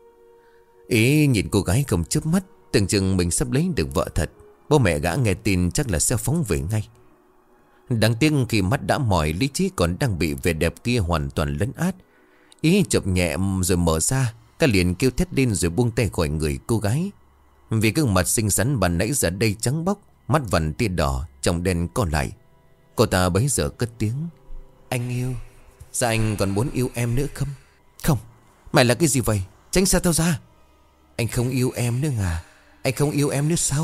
Ý nhìn cô gái không chớp mắt, tưởng chừng mình sắp lấy được vợ thật. Bố mẹ gã nghe tin chắc là sẽ phóng về ngay. Đáng tiếc khi mắt đã mỏi, lý trí còn đang bị vẻ đẹp kia hoàn toàn lấn át. Ý chụp nhẹ rồi mở ra, cả liền kêu thét lên rồi buông tay khỏi người cô gái. Vì gương mặt xinh xắn ban nãy giờ đây trắng bóc, mắt vằn tia đỏ, tròng đen co lại. Cô ta bấy giờ cất tiếng. Anh yêu. Sao anh còn muốn yêu em nữa không? Không. Mày là cái gì vậy? Tránh xa tao ra. Anh không yêu em nữa à? Anh không yêu em nữa sao?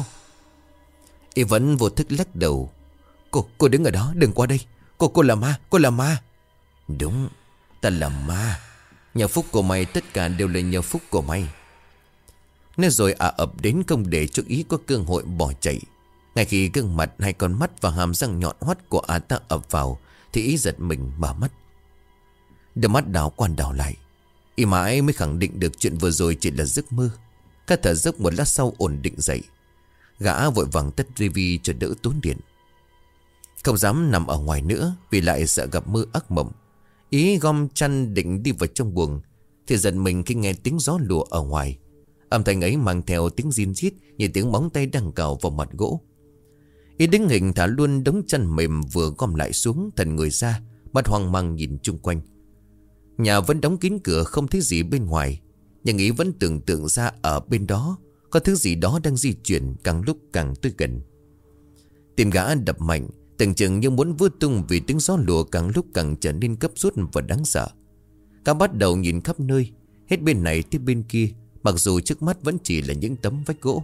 Ý vẫn vô thức lắc đầu. Cô, cô đứng ở đó, đừng qua đây. Cô, cô là ma, cô là ma. Đúng, ta là ma. Nhờ phúc của mày, tất cả đều là nhờ phúc của mày. Nói rồi ả ập đến không để cho Ý có cơ hội bỏ chạy. Ngay khi gương mặt, hai con mắt và hàm răng nhọn hoắt của ả ta ập vào, thì Ý giật mình mở mắt. Đôi mắt đảo quan đảo lại. Ý mãi mới khẳng định được chuyện vừa rồi chỉ là giấc mơ. Các thở dốc một lát sau ổn định dậy. Gã vội vàng tắt tivi cho đỡ tốn điện. Không dám nằm ở ngoài nữa vì lại sợ gặp mơ ác mộng. Ý gom chăn định đi vào trong buồng thì giật mình khi nghe tiếng gió lùa ở ngoài. Âm thanh ấy mang theo tiếng rin rít như tiếng móng tay đang cào vào mặt gỗ. Ý đứng hình thả luôn đống chăn mềm vừa gom lại xuống, thần người ra, mắt hoang mang nhìn chung quanh. Nhà vẫn đóng kín cửa, không thấy gì bên ngoài, nhưng Ý vẫn tưởng tượng ra ở bên đó có thứ gì đó đang di chuyển, càng lúc càng tới gần. Tim gã đập mạnh, tưởng chừng như muốn vỡ tung vì tiếng gió lùa càng lúc càng trở nên cấp rút và đáng sợ. Gã bắt đầu nhìn khắp nơi, hết bên này tới bên kia, mặc dù trước mắt vẫn chỉ là những tấm vách gỗ.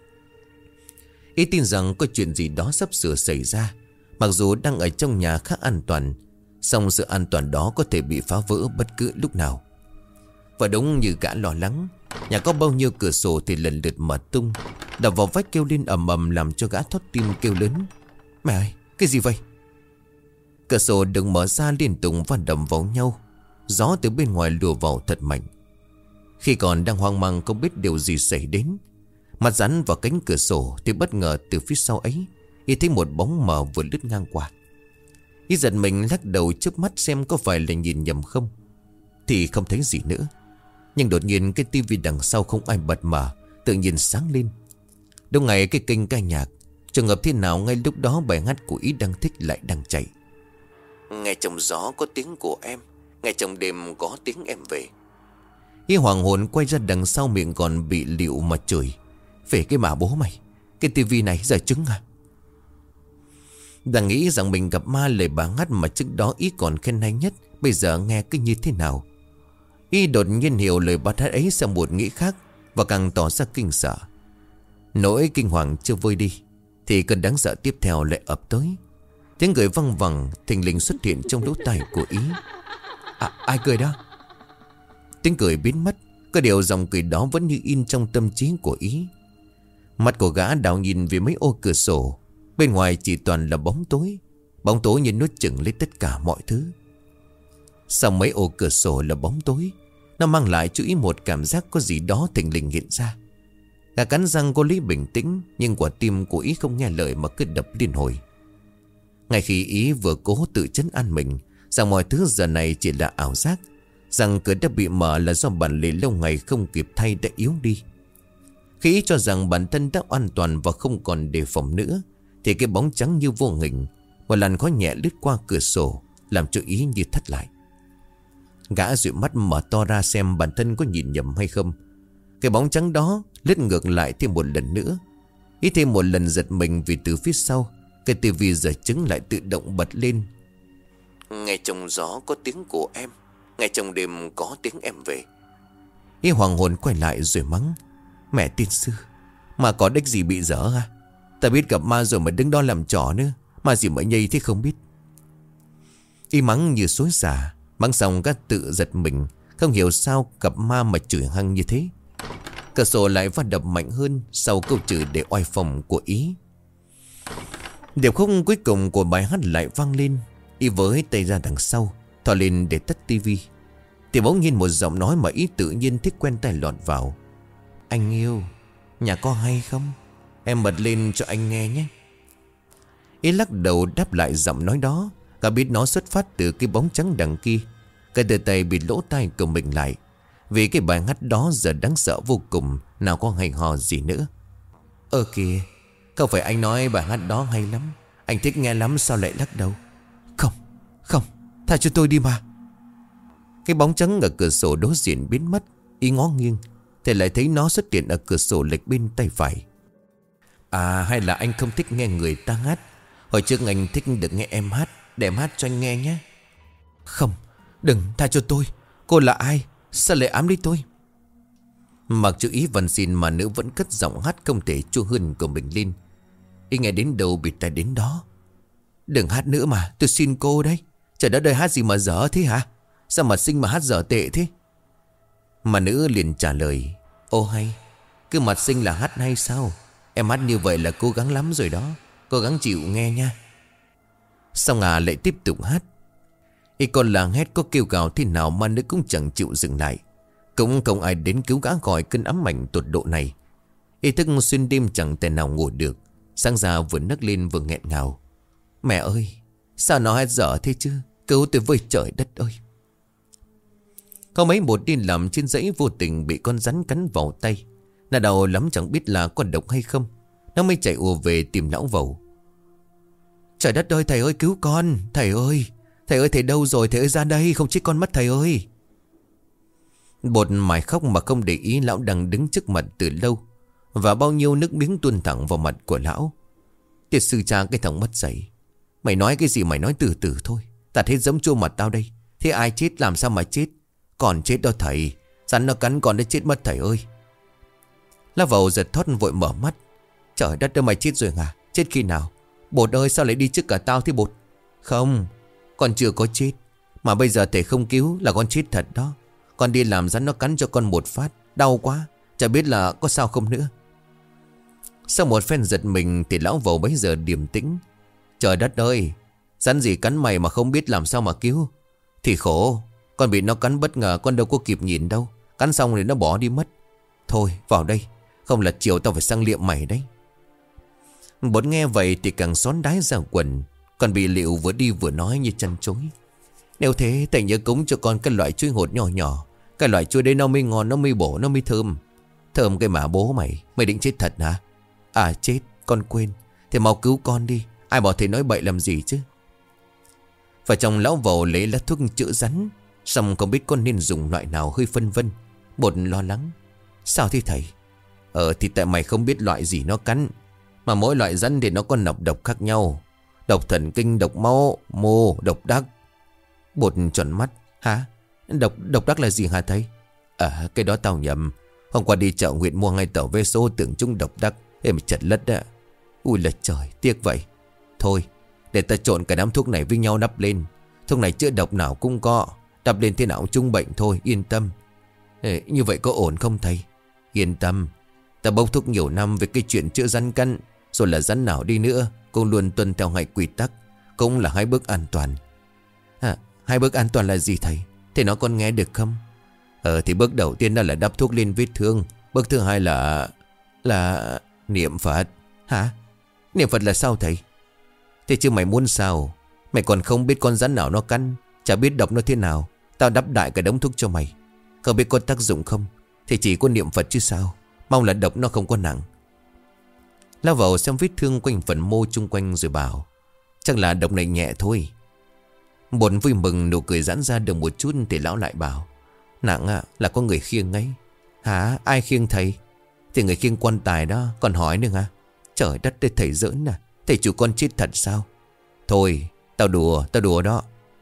Ý tin rằng có chuyện gì đó sắp sửa xảy ra. Mặc dù đang ở trong nhà khá an toàn, song sự an toàn đó có thể bị phá vỡ bất cứ lúc nào. Và đúng như gã lo lắng, nhà có bao nhiêu cửa sổ thì lần lượt mở tung, đập vào vách kêu lên ầm ầm, làm cho gã thót tim kêu lớn. Mẹ ơi, cái gì vậy? Cửa sổ đừng mở ra liên tục va đập vào nhau. Gió từ bên ngoài lùa vào thật mạnh. Khi còn đang hoang mang không biết điều gì xảy đến, mặt dán vào cánh cửa sổ thì bất ngờ từ phía sau ấy Ý thấy một bóng mờ vừa lướt ngang qua. Ý giật mình lắc đầu chớp mắt xem có phải là nhìn nhầm không, thì không thấy gì nữa. Nhưng đột nhiên cái tivi đằng sau không ai bật mở, tự nhiên sáng lên. Đúng ngày cái kênh ca nhạc. Trường hợp thế nào ngay lúc đó bài hát của Ý đang thích lại đang chạy. Nghe trong gió có tiếng của em, nghe trong đêm có tiếng em về. Ý hoàng hồn quay ra đằng sau, miệng còn bị liệu mà chửi. Về cái mà bố mày, cái tivi này giờ trứng à? Đang nghĩ rằng mình gặp ma, lời bà hát mà trước đó Ý còn khen hay nhất bây giờ nghe cứ như thế nào. Ý đột nhiên hiểu lời bà hát ấy sang một nghĩ khác, và càng tỏ ra kinh sợ. Nỗi kinh hoàng chưa vơi đi thì cơn đáng sợ tiếp theo lại ập tới. Tiếng cười văng vẳng thình lình xuất hiện trong lỗ tai của Ý. À, ai cười đó? Tiếng cười biến mất, có điều dòng cười đó vẫn như in trong tâm trí của Ý. Mặt của gã đảo nhìn về mấy ô cửa sổ. Bên ngoài chỉ toàn là bóng tối. Bóng tối như nuốt chửng lấy tất cả mọi thứ. Sau mấy ô cửa sổ là bóng tối, nó mang lại cho Ý một cảm giác có gì đó thình lình hiện ra. Gã cắn răng cố lấy bình tĩnh, nhưng quả tim của Ý không nghe lời mà cứ đập liên hồi. Ngay khi Ý vừa cố tự trấn an mình rằng mọi thứ giờ này chỉ là ảo giác, rằng cửa đã bị mở là do bản lề lâu ngày không kịp thay đã yếu đi, khi Ý cho rằng bản thân đã an toàn và không còn đề phòng nữa, thì cái bóng trắng như vô hình, một làn khói nhẹ lướt qua cửa sổ, làm cho Ý như thất lại. Gã dụi mắt mở to ra xem bản thân có nhìn nhầm hay không. Cái bóng trắng đó lướt ngược lại thêm một lần nữa. Ý thêm một lần giật mình vì từ phía sau, cái tivi giờ trứng lại tự động bật lên. Nghe trong gió có tiếng của em, nghe trong đêm có tiếng em về. Ý hoàng hồn quay lại rồi mắng. Mẹ tiên sư, mà có đếch gì bị dở à? Ta biết gặp ma rồi mà đứng đó làm trò nữa. Ma gì mà nhây thế không biết. Ý mắng như xối xả. Mắng xong các tự giật mình, không hiểu sao gặp ma mà chửi hăng như thế. Cửa sổ lại va đập mạnh hơn sau câu chửi để oai phòng của Ý. Điệp khúc cuối cùng của bài hát lại vang lên. Ý với tay ra đằng sau, thò lên để tắt tivi. Thì bỗng nhiên một giọng nói mà ý tự nhiên thích quen tai lọt vào. Anh yêu, nhà có hay không? Em bật lên cho anh nghe nhé. Ý lắc đầu đáp lại giọng nói đó. Cả biết nó xuất phát từ cái bóng trắng đằng kia. Cái từ tay bị lỗ tai của mình lại. Vì cái bài hát đó giờ đáng sợ vô cùng. Nào có hay hò gì nữa. Ơ kìa, không phải anh nói bài hát đó hay lắm, anh thích nghe lắm, sao lại lắc đầu? Không, không, tha cho tôi đi mà. Cái bóng trắng ở cửa sổ đối diện biến mất. Ý ngó nghiêng thì lại thấy nó xuất hiện ở cửa sổ lệch bên tay phải. À, hay là anh không thích nghe người ta hát? Hồi trước anh thích được nghe em hát. Để em hát cho anh nghe nhé. Không, đừng, tha cho tôi. Cô là ai? Sao lại ám lấy tôi? Mặc cho ý van xin mà nữ vẫn cất giọng hát không thể chua hơn của mình lên. Ý nghe đến đâu bịt tai đến đó. Đừng hát nữa mà, tôi xin cô đấy. Trời đất ơi, hát gì mà dở thế hả? Sao mà xinh mà hát dở tệ thế? Mà nữ liền trả lời. Ô hay, cứ mặt xinh là hát hay sao? Em hát như vậy là cố gắng lắm rồi đó. Cố gắng chịu nghe nha. Xong à lại tiếp tục hát. Y còn làng hét có kêu gào thế nào mà nữ cũng chẳng chịu dừng lại. Cũng không ai đến cứu gã khỏi cơn ám ảnh tột độ này. Y thức xuyên đêm chẳng thể nào ngủ được. Sáng ra vừa nấc lên vừa nghẹn ngào. Mẹ ơi, sao nó hát dở thế chứ? Cứu tôi với trời đất ơi. Có mấy một đi làm trên dãy vô tình bị con rắn cắn vào tay. Nó đau lắm chẳng biết là có độc hay không. Nó mới chạy ùa về tìm lão Vầu. Trời đất ơi, thầy ơi cứu con. Thầy ơi, thầy ơi thầy đâu rồi? Thầy ơi ra đây, không chết con mất thầy ơi. Bột mải khóc mà không để ý lão đang đứng trước mặt từ lâu. Và bao nhiêu nước miếng tuôn thẳng vào mặt của lão. Tiệt sư cha cái thằng mất dạy. Mày nói cái gì mày nói từ từ thôi. Tạt hết giấm chua mặt tao đây. Thế ai chết làm sao mà chết? Còn chết đâu thầy. Rắn nó cắn con đã chết mất thầy ơi. Lão Vầu giật thót vội mở mắt. Trời đất ơi, mày chết rồi hả? Chết khi nào? Bột ơi, sao lại đi trước cả tao thế Bột? Không, con chưa có chết. Mà bây giờ thầy không cứu là con chết thật đó. Con đi làm rắn nó cắn cho con một phát. Đau quá, chả biết là có sao không nữa. Sau một phen giật mình thì lão Vầu bấy giờ điềm tĩnh. Trời đất ơi, rắn gì cắn mày mà không biết làm sao mà cứu? Thì khổ, con bị nó cắn bất ngờ, con đâu có kịp nhìn đâu. Cắn xong thì nó bỏ đi mất. Thôi vào đây, không là chiều tao phải sang liệm mày đấy. Bột nghe vậy thì càng xón đái ra quần. Còn bị Liệu vừa đi vừa nói như chăn chối. Nếu thế thầy nhớ cúng cho con cái loại chuối hột nhỏ nhỏ. Cái loại chuối đấy nó mới ngon, nó mới bổ, nó mới thơm. Thơm cái mà bố mày. Mày định chết thật hả? À chết, con quên. Thì mau cứu con đi. Ai bảo thầy nói bậy làm gì chứ? Và trong lão Vầu lấy lá thuốc chữa rắn. Xong không biết con nên dùng loại nào, hơi phân vân. Bột lo lắng. Sao thế thầy? Ờ thì tại mày không biết loại gì nó cắn. Mà mỗi loại rắn thì nó có nọc độc khác nhau. Độc thần kinh, độc máu, mô, độc đắc. Bột tròn mắt. Hả? Độc độc đắc là gì hả thầy? À cái đó tao nhầm. Hôm qua đi chợ huyện mua ngay tờ vé số tưởng chúng độc đắc. Em chật lất đó. Ui là trời, tiếc vậy. Thôi, để ta trộn cả đám thuốc này với nhau đắp lên. Thuốc này chữa độc nào cũng có. Đắp lên thế nào cũng chung bệnh thôi, yên tâm. Ê, như vậy có ổn không thầy? Yên tâm. Ta bốc thuốc nhiều năm về cái chuyện chữa rắn cắn. Rồi là rắn nào đi nữa cũng luôn tuân theo hai quy tắc. Cũng là hai bước an toàn. À, hai bước an toàn là gì thầy? Thế nó còn nghe được không? Ờ thì bước đầu tiên đó là đắp thuốc lên vết thương. Bước thứ hai là Là niệm Phật. Hả? Niệm Phật là sao thầy? Thế chứ mày muốn sao? Mày còn không biết con rắn nào nó cắn, chả biết độc nó thế nào. Tao đắp đại cả đống thuốc cho mày. Không biết có tác dụng không? Thì chỉ có niệm Phật chứ sao. Mong là độc nó không có nặng. Lao vào xem vết thương quanh phần mô chung quanh rồi bảo chắc là độc này nhẹ thôi. Bột vui mừng nụ cười giãn ra được một chút thì lão lại bảo nặng à, là có người khiêng ấy. Hả? Ai khiêng thầy? Thì người khiêng quan tài đó. Còn hỏi nữa hả? Trời đất ơi, thầy giỡn à? Thầy chủ con chết thật sao? Thôi tao đùa, tao đùa đó.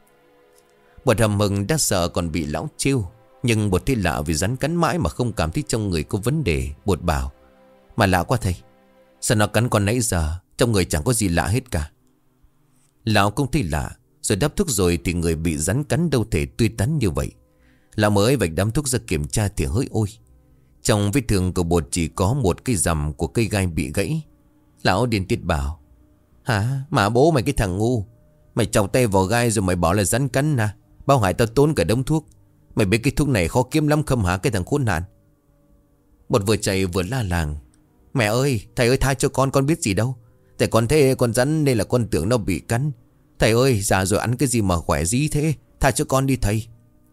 Bột hầm mừng đã sợ còn bị lão trêu. Nhưng bột thấy lạ vì rắn cắn mãi mà không cảm thấy trong người có vấn đề. Bột bảo mà lạ quá thầy. Sao nó cắn con nãy giờ trong người chẳng có gì lạ hết cả. Lão cũng thấy lạ. Rồi đắp thuốc rồi thì người bị rắn cắn đâu thể tươi tắn như vậy. Lão mới vạch đám thuốc ra kiểm tra thì hỡi ôi. Trong vết thương của bột chỉ có một cái rằm của cây gai bị gãy. Lão điên tiết bảo hả? Mà bố mày cái thằng ngu. Mày chọc tay vào gai rồi mày bảo là rắn cắn à? Bao hại tao tốn cả đống thuốc. Mày biết cái thuốc này khó kiếm lắm không hả cái thằng khốn nạn? Một vừa chạy vừa la làng. Mẹ ơi, thầy ơi tha cho con, con biết gì đâu. Tại con thế con rắn nên là con tưởng nó bị cắn. Thầy ơi, già rồi ăn cái gì mà khỏe dí thế, tha cho con đi thầy.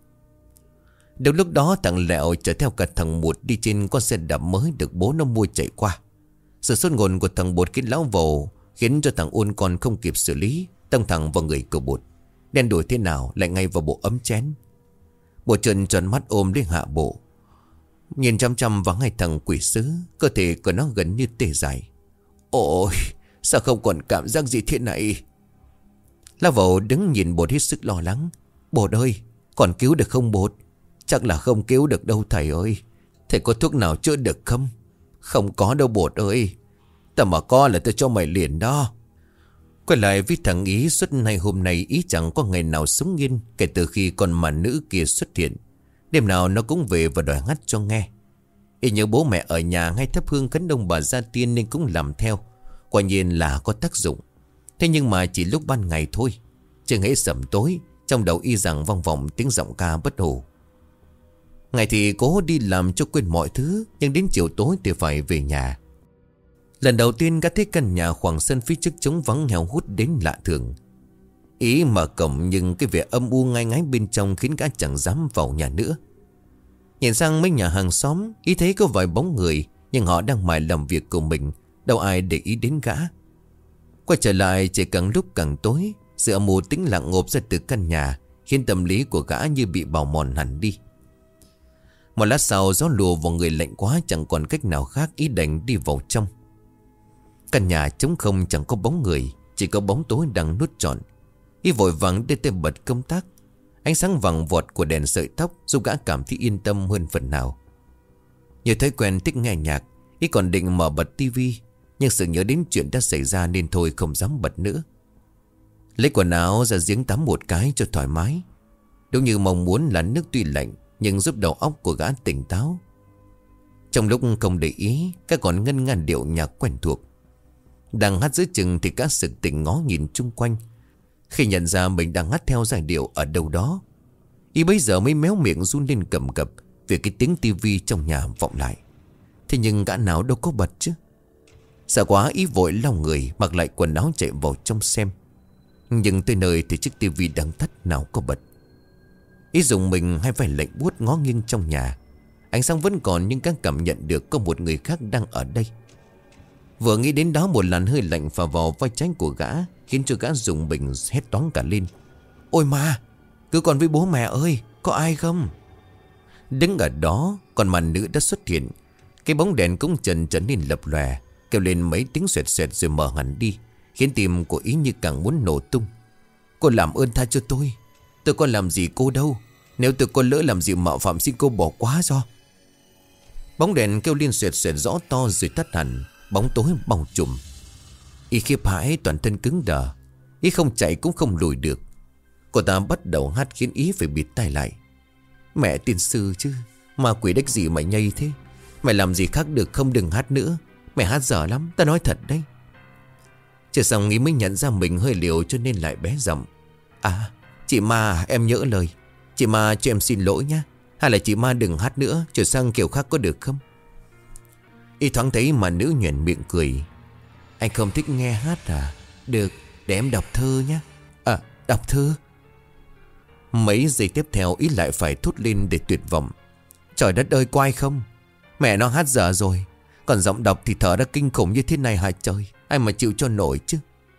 Đúng lúc đó thằng Lẹo chở theo cả thằng Bụt đi trên con xe đạp mới được bố nó mua chạy qua. Sự sốt ngồn của thằng Bụt khiến lão vồ, khiến cho thằng Ôn còn không kịp xử lý, tông thẳng vào người của Bụt. Đen đuổi thế nào lại ngay vào bộ ấm chén. Bụt trợn tròn mắt ôm lấy hạ bộ, nhìn chăm chăm vào ngay thằng quỷ sứ. Cơ thể của nó gần như tê dại. Ôi, sao không còn cảm giác gì thế này? Lão vồ đứng nhìn Bụt hết sức lo lắng. Bụt ơi, còn cứu được không Bụt? Chắc là không cứu được đâu thầy ơi. Thầy có thuốc nào chữa được không? Không có đâu Bụt ơi. Tao mà có là tôi cho mày liền đó. Quay lại với thằng Ý, suốt ngày hôm nay Ý chẳng có ngày nào sống yên kể từ khi con mà nữ kia xuất hiện. Đêm nào nó cũng về và đòi hát cho nghe. Ý nhớ bố mẹ ở nhà ngay thắp hương khấn đông bà gia tiên nên cũng làm theo. Quả nhiên là có tác dụng. Thế nhưng mà chỉ lúc ban ngày thôi. Chừng hễ sẩm tối, trong đầu Y rằng vang vọng tiếng giọng ca bất hủ. Ngày thì cố đi làm cho quên mọi thứ, nhưng đến chiều tối thì phải về nhà. Lần đầu tiên gã thấy căn nhà khoảng sân phía trước trống vắng heo hút đến lạ thường. Ý mở cổng nhưng cái vẻ âm u ngai ngái bên trong khiến gã chẳng dám vào nhà nữa. Nhìn sang mấy nhà hàng xóm, Ý thấy có vài bóng người, nhưng họ đang mải làm việc của mình, đâu ai để ý đến gã. Quay trở lại chỉ càng lúc càng tối, sự âm u tĩnh lặng ngộp ra từ căn nhà, khiến tâm lý của gã như bị bào mòn hẳn đi. Một lát sau gió lùa vào người lạnh quá, chẳng còn cách nào khác, Ý đành đi vào trong. Căn nhà trống không chẳng có bóng người, chỉ có bóng tối đang nuốt trọn. Ý vội vàng đưa tay bật công tắc. Ánh sáng vàng vọt của đèn sợi tóc giúp gã cảm thấy yên tâm hơn phần nào. Như thói quen thích nghe nhạc, Ý còn định mở bật tivi, nhưng sự nhớ đến chuyện đã xảy ra nên thôi không dám bật nữa. Lấy quần áo ra giếng tắm một cái cho thoải mái. Đúng như mong muốn là nước tuy lạnh nhưng giúp đầu óc của gã tỉnh táo. Trong lúc không để ý, các còn ngân nga điệu nhạc quen thuộc. Đang hát giữa chừng thì gã sực tỉnh ngó nhìn chung quanh. Khi nhận ra mình đang hát theo giai điệu ở đâu đó, Ý bây giờ mới méo miệng run lên cầm cập vì cái tiếng tivi trong nhà vọng lại. Thế nhưng gã nào đâu có bật chứ. Sợ quá, Ý vội lau người, mặc lại quần áo chạy vào trong xem. Nhưng tới nơi thì chiếc tivi đang tắt, nào có bật. Ý dùng mình hai vai lạnh buốt ngó nghiêng trong nhà. Ánh sáng vẫn còn nhưng các cảm nhận được có một người khác đang ở đây. Vừa nghĩ đến đó, một làn hơi lạnh phả vào vai trái của gã, khiến cho gã dùng mình hét toáng cả lên. Ôi ma, cứ còn với bố mẹ ơi, có ai không? Đứng ở đó, con ma nữ đã xuất hiện. Cái bóng đèn cũng trần trở nên lập lòe, kêu lên mấy tiếng xoẹt xoẹt rồi mở hẳn đi, khiến tim của Ý như càng muốn nổ tung. Cô làm ơn tha cho tôi. Tôi có làm gì cô đâu. Nếu tôi có lỡ làm gì mạo phạm xin cô bỏ qua cho. Bóng đèn kêu lên xoẹt xoẹt rõ to rồi tắt hẳn. Bóng tối bao trùm. Ý khiếp hãi, toàn thân cứng đờ. Ý không chạy cũng không lùi được. Cô ta bắt đầu hát khiến Ý phải bịt tai lại. Mẹ tiên sư chứ, ma quỷ đếch gì mày nhây thế. Mày làm gì khác được không, đừng hát nữa. Mày hát dở lắm, ta nói thật đấy. Chưa xong Ý mới nhận ra mình hơi liều cho nên lại bé giọng. À, chị Ma, em nhỡ lời. Chị Ma cho em xin lỗi nhé. Hay là chị Ma đừng hát nữa, chuyển sang kiểu khác có được không? Y thoáng thấy mà nữ nhoẻn miệng cười. Anh không thích nghe hát à? Được, để em đọc thơ nhé. À, đọc thơ. Mấy giây tiếp theo Ý lại phải thốt lên để tuyệt vọng. Trời đất ơi, có ai không? Mẹ nó hát dở rồi. Còn giọng đọc thì thở ra kinh khủng như thế này hả trời? Ai mà chịu cho nổi chứ.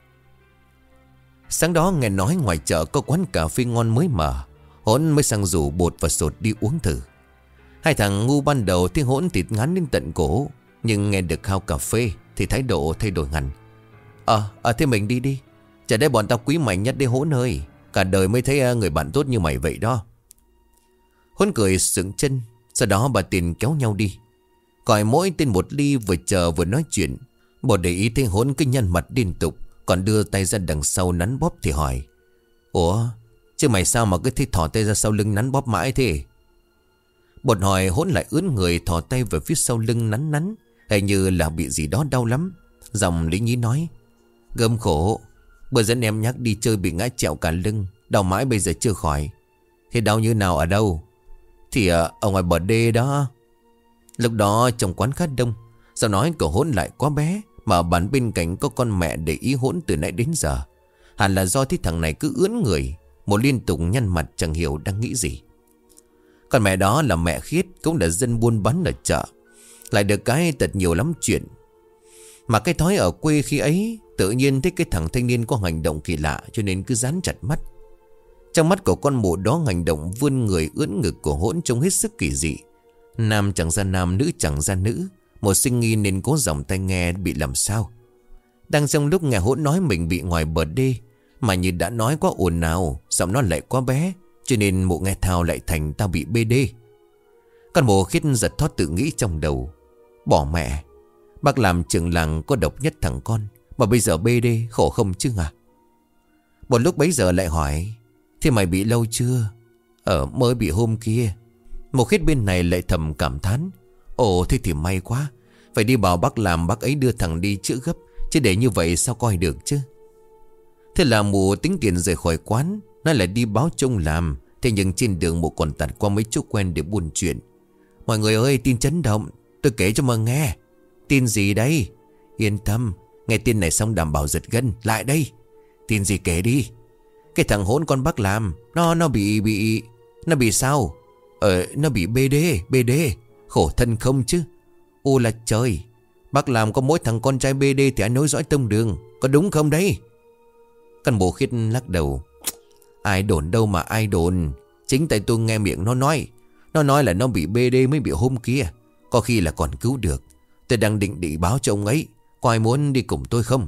Sáng đó nghe nói ngoài chợ có quán cà phê ngon mới mở. Hỗn mới sang rủ Bột và Sột đi uống thử. Hai thằng ngu ban đầu thấy Hỗn thịt ngán đến tận cổ, nhưng nghe được khao cà phê thì thái độ thay đổi hẳn. Ờ, à, thế mình đi đi. Chả đây bọn tao quý mày nhất đấy Hỗn ơi. Cả đời mới thấy người bạn tốt như mày vậy đó. Hỗn cười sững chân. Sau đó bà Tiền kéo nhau đi. Gọi mỗi tên một ly, vừa chờ vừa nói chuyện. Bột để ý thấy Hỗn cứ nhăn mặt liên tục, còn đưa tay ra đằng sau nắn bóp thì hỏi. Ủa, chứ mày sao mà cứ thích thò tay ra sau lưng nắn bóp mãi thế? Bột hỏi, Hỗn lại ướn người thò tay về phía sau lưng nắn nắn, hình như là bị gì đó đau lắm. Dòng lý nhí nói. Gớm khổ, bữa dẫn em nhắc đi chơi bị ngã chẹo cả lưng, đau mãi bây giờ chưa khỏi. Thế đau như nào ở đâu? Thì à, ở ngoài bờ đê đó. Lúc đó trong quán khá đông. Sao nói của Hỗn lại quá bé, mà ở bàn bên cạnh có con mẹ để ý Hỗn từ nãy đến giờ. Hẳn là do thấy thằng này cứ ướn người, một liên tục nhăn mặt chẳng hiểu đang nghĩ gì. Con mẹ đó là mẹ Khiết, cũng là dân buôn bán ở chợ, lại được cái tật nhiều lắm chuyện. Mà cái thói ở quê khi ấy, tự nhiên thấy cái thằng thanh niên có hành động kỳ lạ, cho nên cứ dán chặt mắt. Trong mắt của con mụ đó, hành động vươn người ưỡn ngực của Hỗn trông hết sức kỳ dị. Nam chẳng ra nam, nữ chẳng ra nữ, một sinh nghi nên cố dòng tai nghe bị làm sao. Đang trong lúc nghe Hỗn nói mình bị ngoài bờ đê, mà như đã nói quá ồn ào, giọng nó lại quá bé, cho nên mụ nghe thao lại thành tao bị bê đê. Con mụ Khiết giật thót tự nghĩ trong đầu. Bỏ mẹ, bác làm trưởng làng có độc nhất thằng con, mà bây giờ bê đê khổ không chứ à? Một lúc bấy giờ lại hỏi, thế mày bị lâu chưa? Ờ, mới bị hôm kia. Một Khiết bên này lại thầm cảm thán. Ồ, thế thì may quá. Phải đi bảo bác làm, bác ấy đưa thằng đi chữa gấp, chứ để như vậy sao coi được chứ. Thế là mụ tính tiền rời khỏi quán, nó lại đi báo trông làm. Thế nhưng trên đường mụ còn tạt qua mấy chỗ quen để buôn chuyện. Mọi người ơi, tin chấn động, tôi kể cho mà nghe. Tin gì đây? Yên tâm, nghe tin này xong đảm bảo giật gân. Lại đây. Tin gì kể đi. Cái thằng Hỗn con bác làm, Nó nó bị bị Nó bị sao? Ờ nó bị bê đê. Bê đê khổ thân không chứ. Ô là trời, bác làm có mỗi thằng con trai bê đê thì anh nối dõi tông đường, có đúng không đấy? Căn bộ Khiết lắc đầu. Ai đồn đâu mà ai đồn. Chính tại tôi nghe miệng nó nói. Nó nói là nó bị bê đê mới bị hôm kia. Có khi là còn cứu được. Tôi đang định đi báo cho ông ấy. Có ai muốn đi cùng tôi không?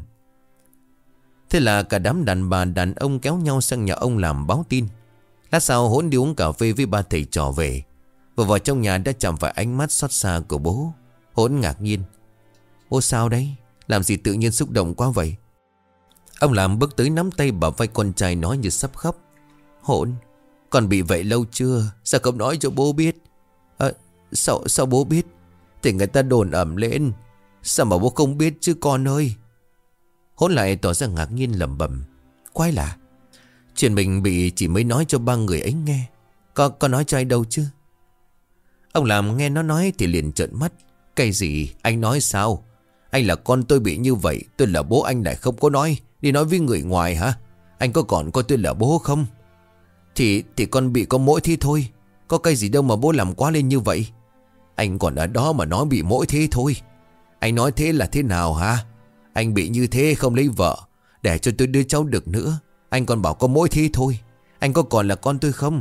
Thế là cả đám đàn bà đàn ông kéo nhau sang nhà ông làm báo tin. Lát sau Hỗn đi uống cà phê với ba thầy trò về. Vừa vào trong nhà đã chạm phải ánh mắt xót xa của bố. Hỗn ngạc nhiên. Bố sao đấy? Làm gì tự nhiên xúc động quá vậy? Ông làm bước tới nắm tay bà vai con trai nói như sắp khóc. Hỗn, con bị vậy lâu chưa? Sao không nói cho bố biết? À, sao, sao bố biết? Thì người ta đồn ẩm lên. Sao mà bố không biết chứ con ơi? Hỗn lại tỏ ra ngạc nhiên lẩm bẩm. Quái lạ, chuyện mình bị chỉ mới nói cho ba người ấy nghe. Có, có nói cho ai đâu chứ? Ông làm nghe nó nói thì liền trợn mắt. Cái gì? Anh nói sao? Anh là con tôi bị như vậy, tôi là bố anh lại không có nói. Đi nói với người ngoài hả? Anh có còn coi tôi là bố không? Thì thì con bị có mỗi thế thôi. Có cái gì đâu mà bố làm quá lên như vậy. Anh còn ở đó mà nói bị mỗi thế thôi. Anh nói thế là thế nào hả? Anh bị như thế không lấy vợ, để cho tôi đứa cháu được nữa. Anh còn bảo có mỗi thế thôi. Anh có còn là con tôi không?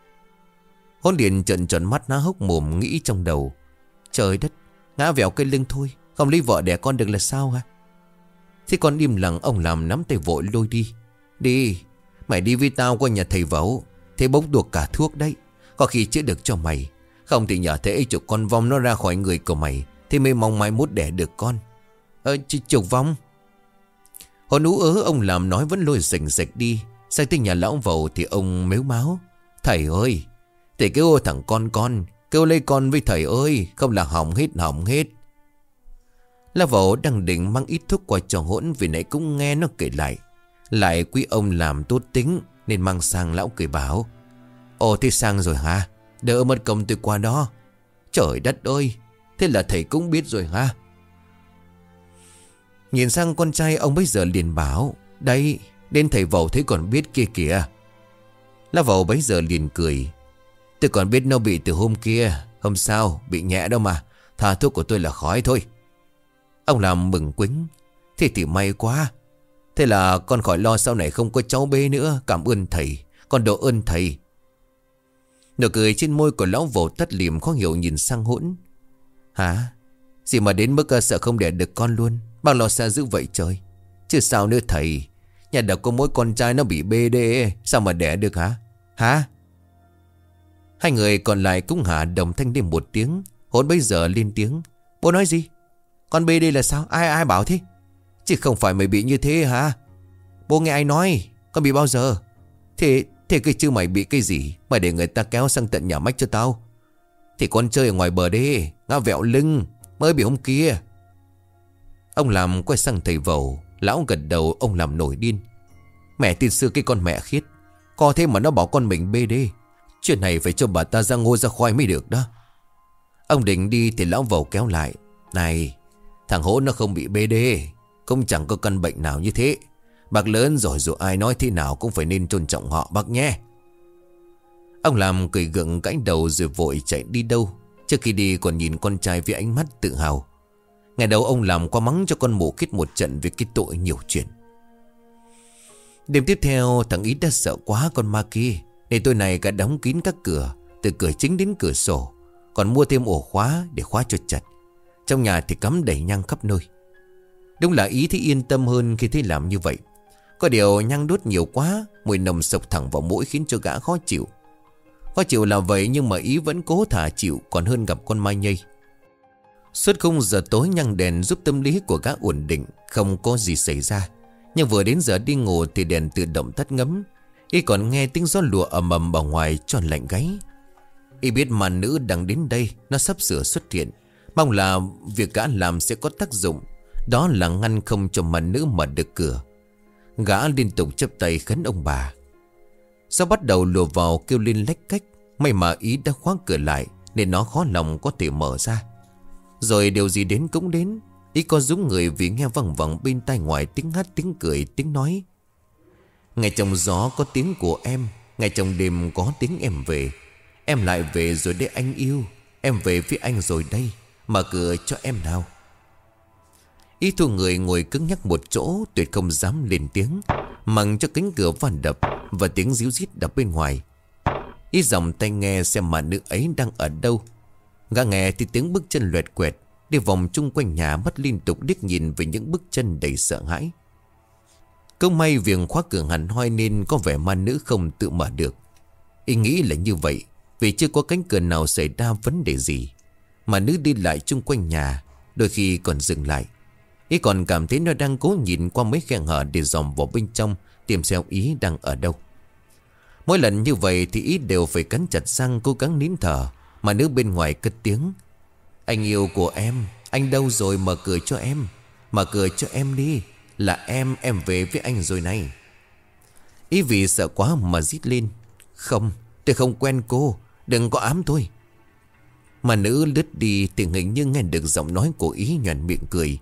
Hỗn liền trợn trợn mắt ná hốc mồm nghĩ trong đầu. Trời đất, ngã vẹo cây lưng thôi, không lấy vợ đẻ con được là sao hả? Thế con im lặng, ông làm nắm tay vội lôi đi. Đi, mày đi với tao qua nhà thầy Vấu. Thế bốc được cả thuốc đấy, có khi chữa được cho mày. Không thì nhờ thế chụp con vong nó ra khỏi người của mày, thì mới mong mai mốt đẻ được con. Ờ, chụp vong. Hỗn ú ớ ông làm nói vẫn lôi rành rạch đi. Sang tới nhà lão Vầu thì ông mếu máo. Thầy ơi, thầy kêu thằng con con, kêu lấy con với thầy ơi, không là hỏng hết hỏng hết. Lão Vầu đang định mang ít thuốc qua cho Hỗn, vì nãy cũng nghe nó kể lại. Lại quý ông làm tốt tính nên mang sang. Lão cười bảo. Ồ thế sang rồi hả? Đỡ mất công tôi qua đó. Trời đất ơi, thế là thầy cũng biết rồi hả? Nhìn sang con trai ông bấy giờ liền bảo. Đây, đến thầy Vầu thấy còn biết kia kìa. Lão Vầu bấy giờ liền cười. Tôi còn biết nó bị từ hôm kia. Không sao, bị nhẹ đâu mà. Thà thuốc của tôi là khói thôi. Ông làm mừng quính. Thế thì may quá. Thế là con khỏi lo sau này không có cháu bê nữa. Cảm ơn thầy, con độ ơn thầy. Nụ cười trên môi của lão Vầu tắt liềm, khó hiểu nhìn sang Hỗn. Hả? Gì mà đến mức sợ không đẻ được con luôn? Bác lo xa dữ vậy trời. Chứ sao nữa thầy. Nhà đâu có mỗi con trai nó bị bê đê, sao mà đẻ được hả? Hả? Hai người còn lại cũng hả đồng thanh lên một tiếng. Hỗn bây giờ lên tiếng. Bố nói gì? Con bê đê là sao? Ai ai bảo thế? Chứ không phải mày bị như thế hả? Bố nghe ai nói? Con bị bao giờ? Thế thế cái chứ mày bị cái gì mà để người ta kéo sang tận nhà mách cho tao? Thì con chơi ở ngoài bờ đê, ngã vẹo lưng, mới bị hôm kia. Ông làm quay sang thầy Vầu. Lão gật đầu. Ông làm nổi điên. Mẹ tin xưa cái con mẹ Khiết, có thế mà nó bảo con mình bê đê. Chuyện này phải cho bà ta ra ngô ra khoai mới được đó. Ông định đi thì lão Vầu kéo lại. Này, thằng Hỗ nó không bị bê đê, cũng chẳng có căn bệnh nào như thế. Bác lớn rồi, dù ai nói thế nào cũng phải nên tôn trọng họ bác nhé. Ông làm cười gượng gãi đầu rồi vội chạy đi đâu. Trước khi đi còn nhìn con trai với ánh mắt tự hào. Ngày đầu ông làm qua mắng cho con mụ kết một trận vì cái tội nhiều chuyện. Đêm tiếp theo thằng Ý đã sợ quá con ma kia, nên tôi này cả đóng kín các cửa, từ cửa chính đến cửa sổ. Còn mua thêm ổ khóa để khóa cho chặt. Trong nhà thì cắm đầy nhang khắp nơi. Đúng là Ý thì yên tâm hơn khi thấy làm như vậy. Có điều nhang đốt nhiều quá, mùi nồng sộc thẳng vào mũi khiến cho gã khó chịu. Khó chịu là vậy nhưng mà Ý vẫn cố thả chịu, còn hơn gặp con ma nhây. Suốt khung giờ tối nhang đèn giúp tâm lý của gã ổn định, không có gì xảy ra. Nhưng vừa đến giờ đi ngủ thì đèn tự động tắt ngấm. Ý còn nghe tiếng gió lùa ầm ầm ở ngoài cho lạnh gáy. Ý biết mà nữ đang đến đây, nó sắp sửa xuất hiện. Mong là việc gã làm sẽ có tác dụng. Đó là ngăn không cho mà nữ mở được cửa. Gã liên tục chắp tay khấn ông bà. Gió bắt đầu lùa vào kêu lên lách cách. May mà Ý đã khóa cửa lại nên nó khó lòng có thể mở ra. Rồi điều gì đến cũng đến. Ý có rúng người vì nghe văng vẳng bên tai ngoài tiếng hát, tiếng cười, tiếng nói. Ngày trong gió có tiếng của em, ngày trong đêm có tiếng em về. Em lại về rồi đấy anh yêu, em về với anh rồi đây, mở cửa cho em nào. Ý thu người ngồi cứng nhắc một chỗ, tuyệt không dám lên tiếng, mặc cho cánh cửa van đập và tiếng ríu rít đập bên ngoài. Ý dòng tay nghe xem mà nữ ấy đang ở đâu. Gã nghe thì tiếng bước chân loẹt quẹt đi vòng chung quanh nhà, mắt liên tục điếc nhìn về những bước chân đầy sợ hãi. Câu may việc khóa cửa hẳn hoi nên có vẻ ma nữ không tự mở được. Ý nghĩ là như vậy vì chưa có cánh cửa nào xảy ra vấn đề gì. Mà nữ đi lại chung quanh nhà, đôi khi còn dừng lại. Ý còn cảm thấy nó đang cố nhìn qua mấy khe hở để dòm vào bên trong tìm xem Ý đang ở đâu. Mỗi lần như vậy thì Ý đều phải cắn chặt răng cố gắng nín thở. Mà nữ bên ngoài cất tiếng. Anh yêu của em, anh đâu rồi, mở cửa cho em. Mở cửa cho em đi, là em, em về với anh rồi này. Ý vì sợ quá mà rít lên. Không, tôi không quen cô, đừng có ám tôi. Mà nữ lướt đi thì hình như nghe được giọng nói của Ý nhoẻn miệng cười.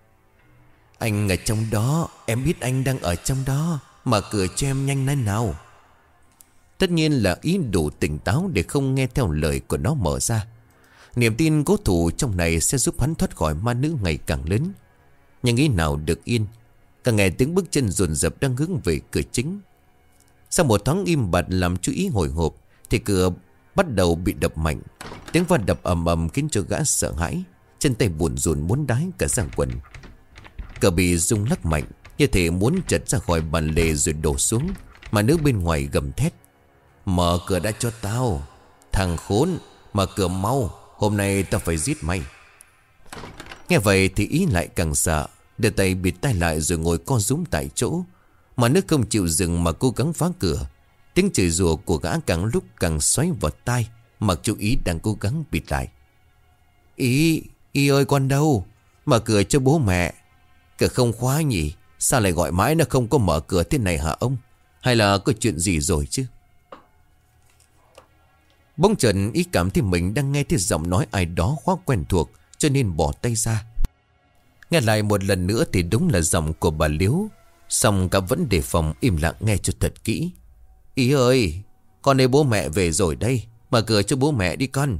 Anh ở trong đó, em biết anh đang ở trong đó, mở cửa cho em nhanh lên nào. Tất nhiên là Ý đủ tỉnh táo để không nghe theo lời của nó mở ra. Niềm tin cố thủ trong này sẽ giúp hắn thoát khỏi ma nữ ngày càng lớn. Nhưng Ý nào được yên. Càng nghe tiếng bước chân dồn dập đang hướng về cửa chính. Sau một thoáng im bặt làm chú Ý hồi hộp thì cửa bắt đầu bị đập mạnh. Tiếng va đập ầm ầm khiến cho gã sợ hãi, chân tay buồn rùn muốn đái cả sang quần. Cửa bị rung lắc mạnh, như thể muốn trật ra khỏi bàn lề rồi đổ xuống. Mà nữ bên ngoài gầm thét. Mở cửa đã cho tao, thằng khốn, mở cửa mau, hôm nay tao phải giết mày. Nghe vậy thì Ý lại càng sợ, đưa tay bịt tai lại rồi ngồi co rúm tại chỗ. Mà nước không chịu dừng mà cố gắng phá cửa. Tiếng chửi rủa của gã càng lúc càng xoáy vào tai, mặc cho Ý đang cố gắng bịt lại. Ý, Ý ơi con đâu, mở cửa cho bố mẹ. Cửa không khóa nhỉ, sao lại gọi mãi nó không có mở cửa thế này hả ông? Hay là có chuyện gì rồi chứ? Bỗng chợt Ý cảm thấy mình đang nghe thấy giọng nói ai đó khá quen thuộc, cho nên bỏ tay ra. Nghe lại một lần nữa thì đúng là giọng của bà Liếu. Xong cả vẫn đề phòng im lặng nghe cho thật kỹ. Ý ơi, con ơi bố mẹ về rồi đây, mở cửa cho bố mẹ đi con.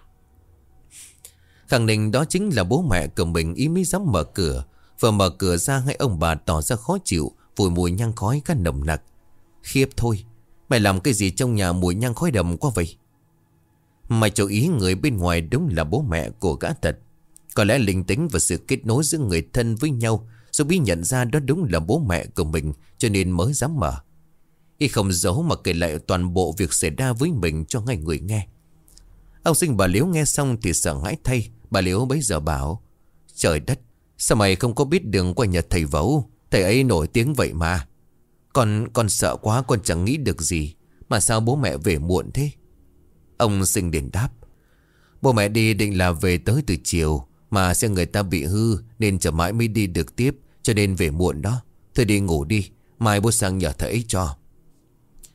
Khẳng định đó chính là bố mẹ của mình. Ý mới dám mở cửa. Vừa mở cửa ra ngay ông bà tỏ ra khó chịu, vùi mùi nhang khói khá nồng nặc. Khiếp thôi, mày làm cái gì trong nhà mùi nhang khói đậm quá vậy? Mà chú Ý người bên ngoài đúng là bố mẹ của gã thật. Có lẽ linh tính và sự kết nối giữa người thân với nhau, rồi Bí nhận ra đó đúng là bố mẹ của mình, cho nên mới dám mở. Y không giấu mà kể lại toàn bộ việc xảy ra với mình cho ngay người nghe. Ông Sinh bà Liếu nghe xong thì sợ hãi thay. Bà Liếu bấy giờ bảo: Trời đất, sao mày không có biết đường qua nhà thầy Vấu? Thầy ấy nổi tiếng vậy mà. Con, con sợ quá, con chẳng nghĩ được gì. Mà sao bố mẹ về muộn thế? Ông Sinh liền đáp: Bố mẹ đi định là về tới từ chiều, mà xe người ta bị hư nên chờ mãi mới đi được tiếp, cho nên về muộn đó. Thôi đi ngủ đi, mai bố sang nhờ thầy ấy cho.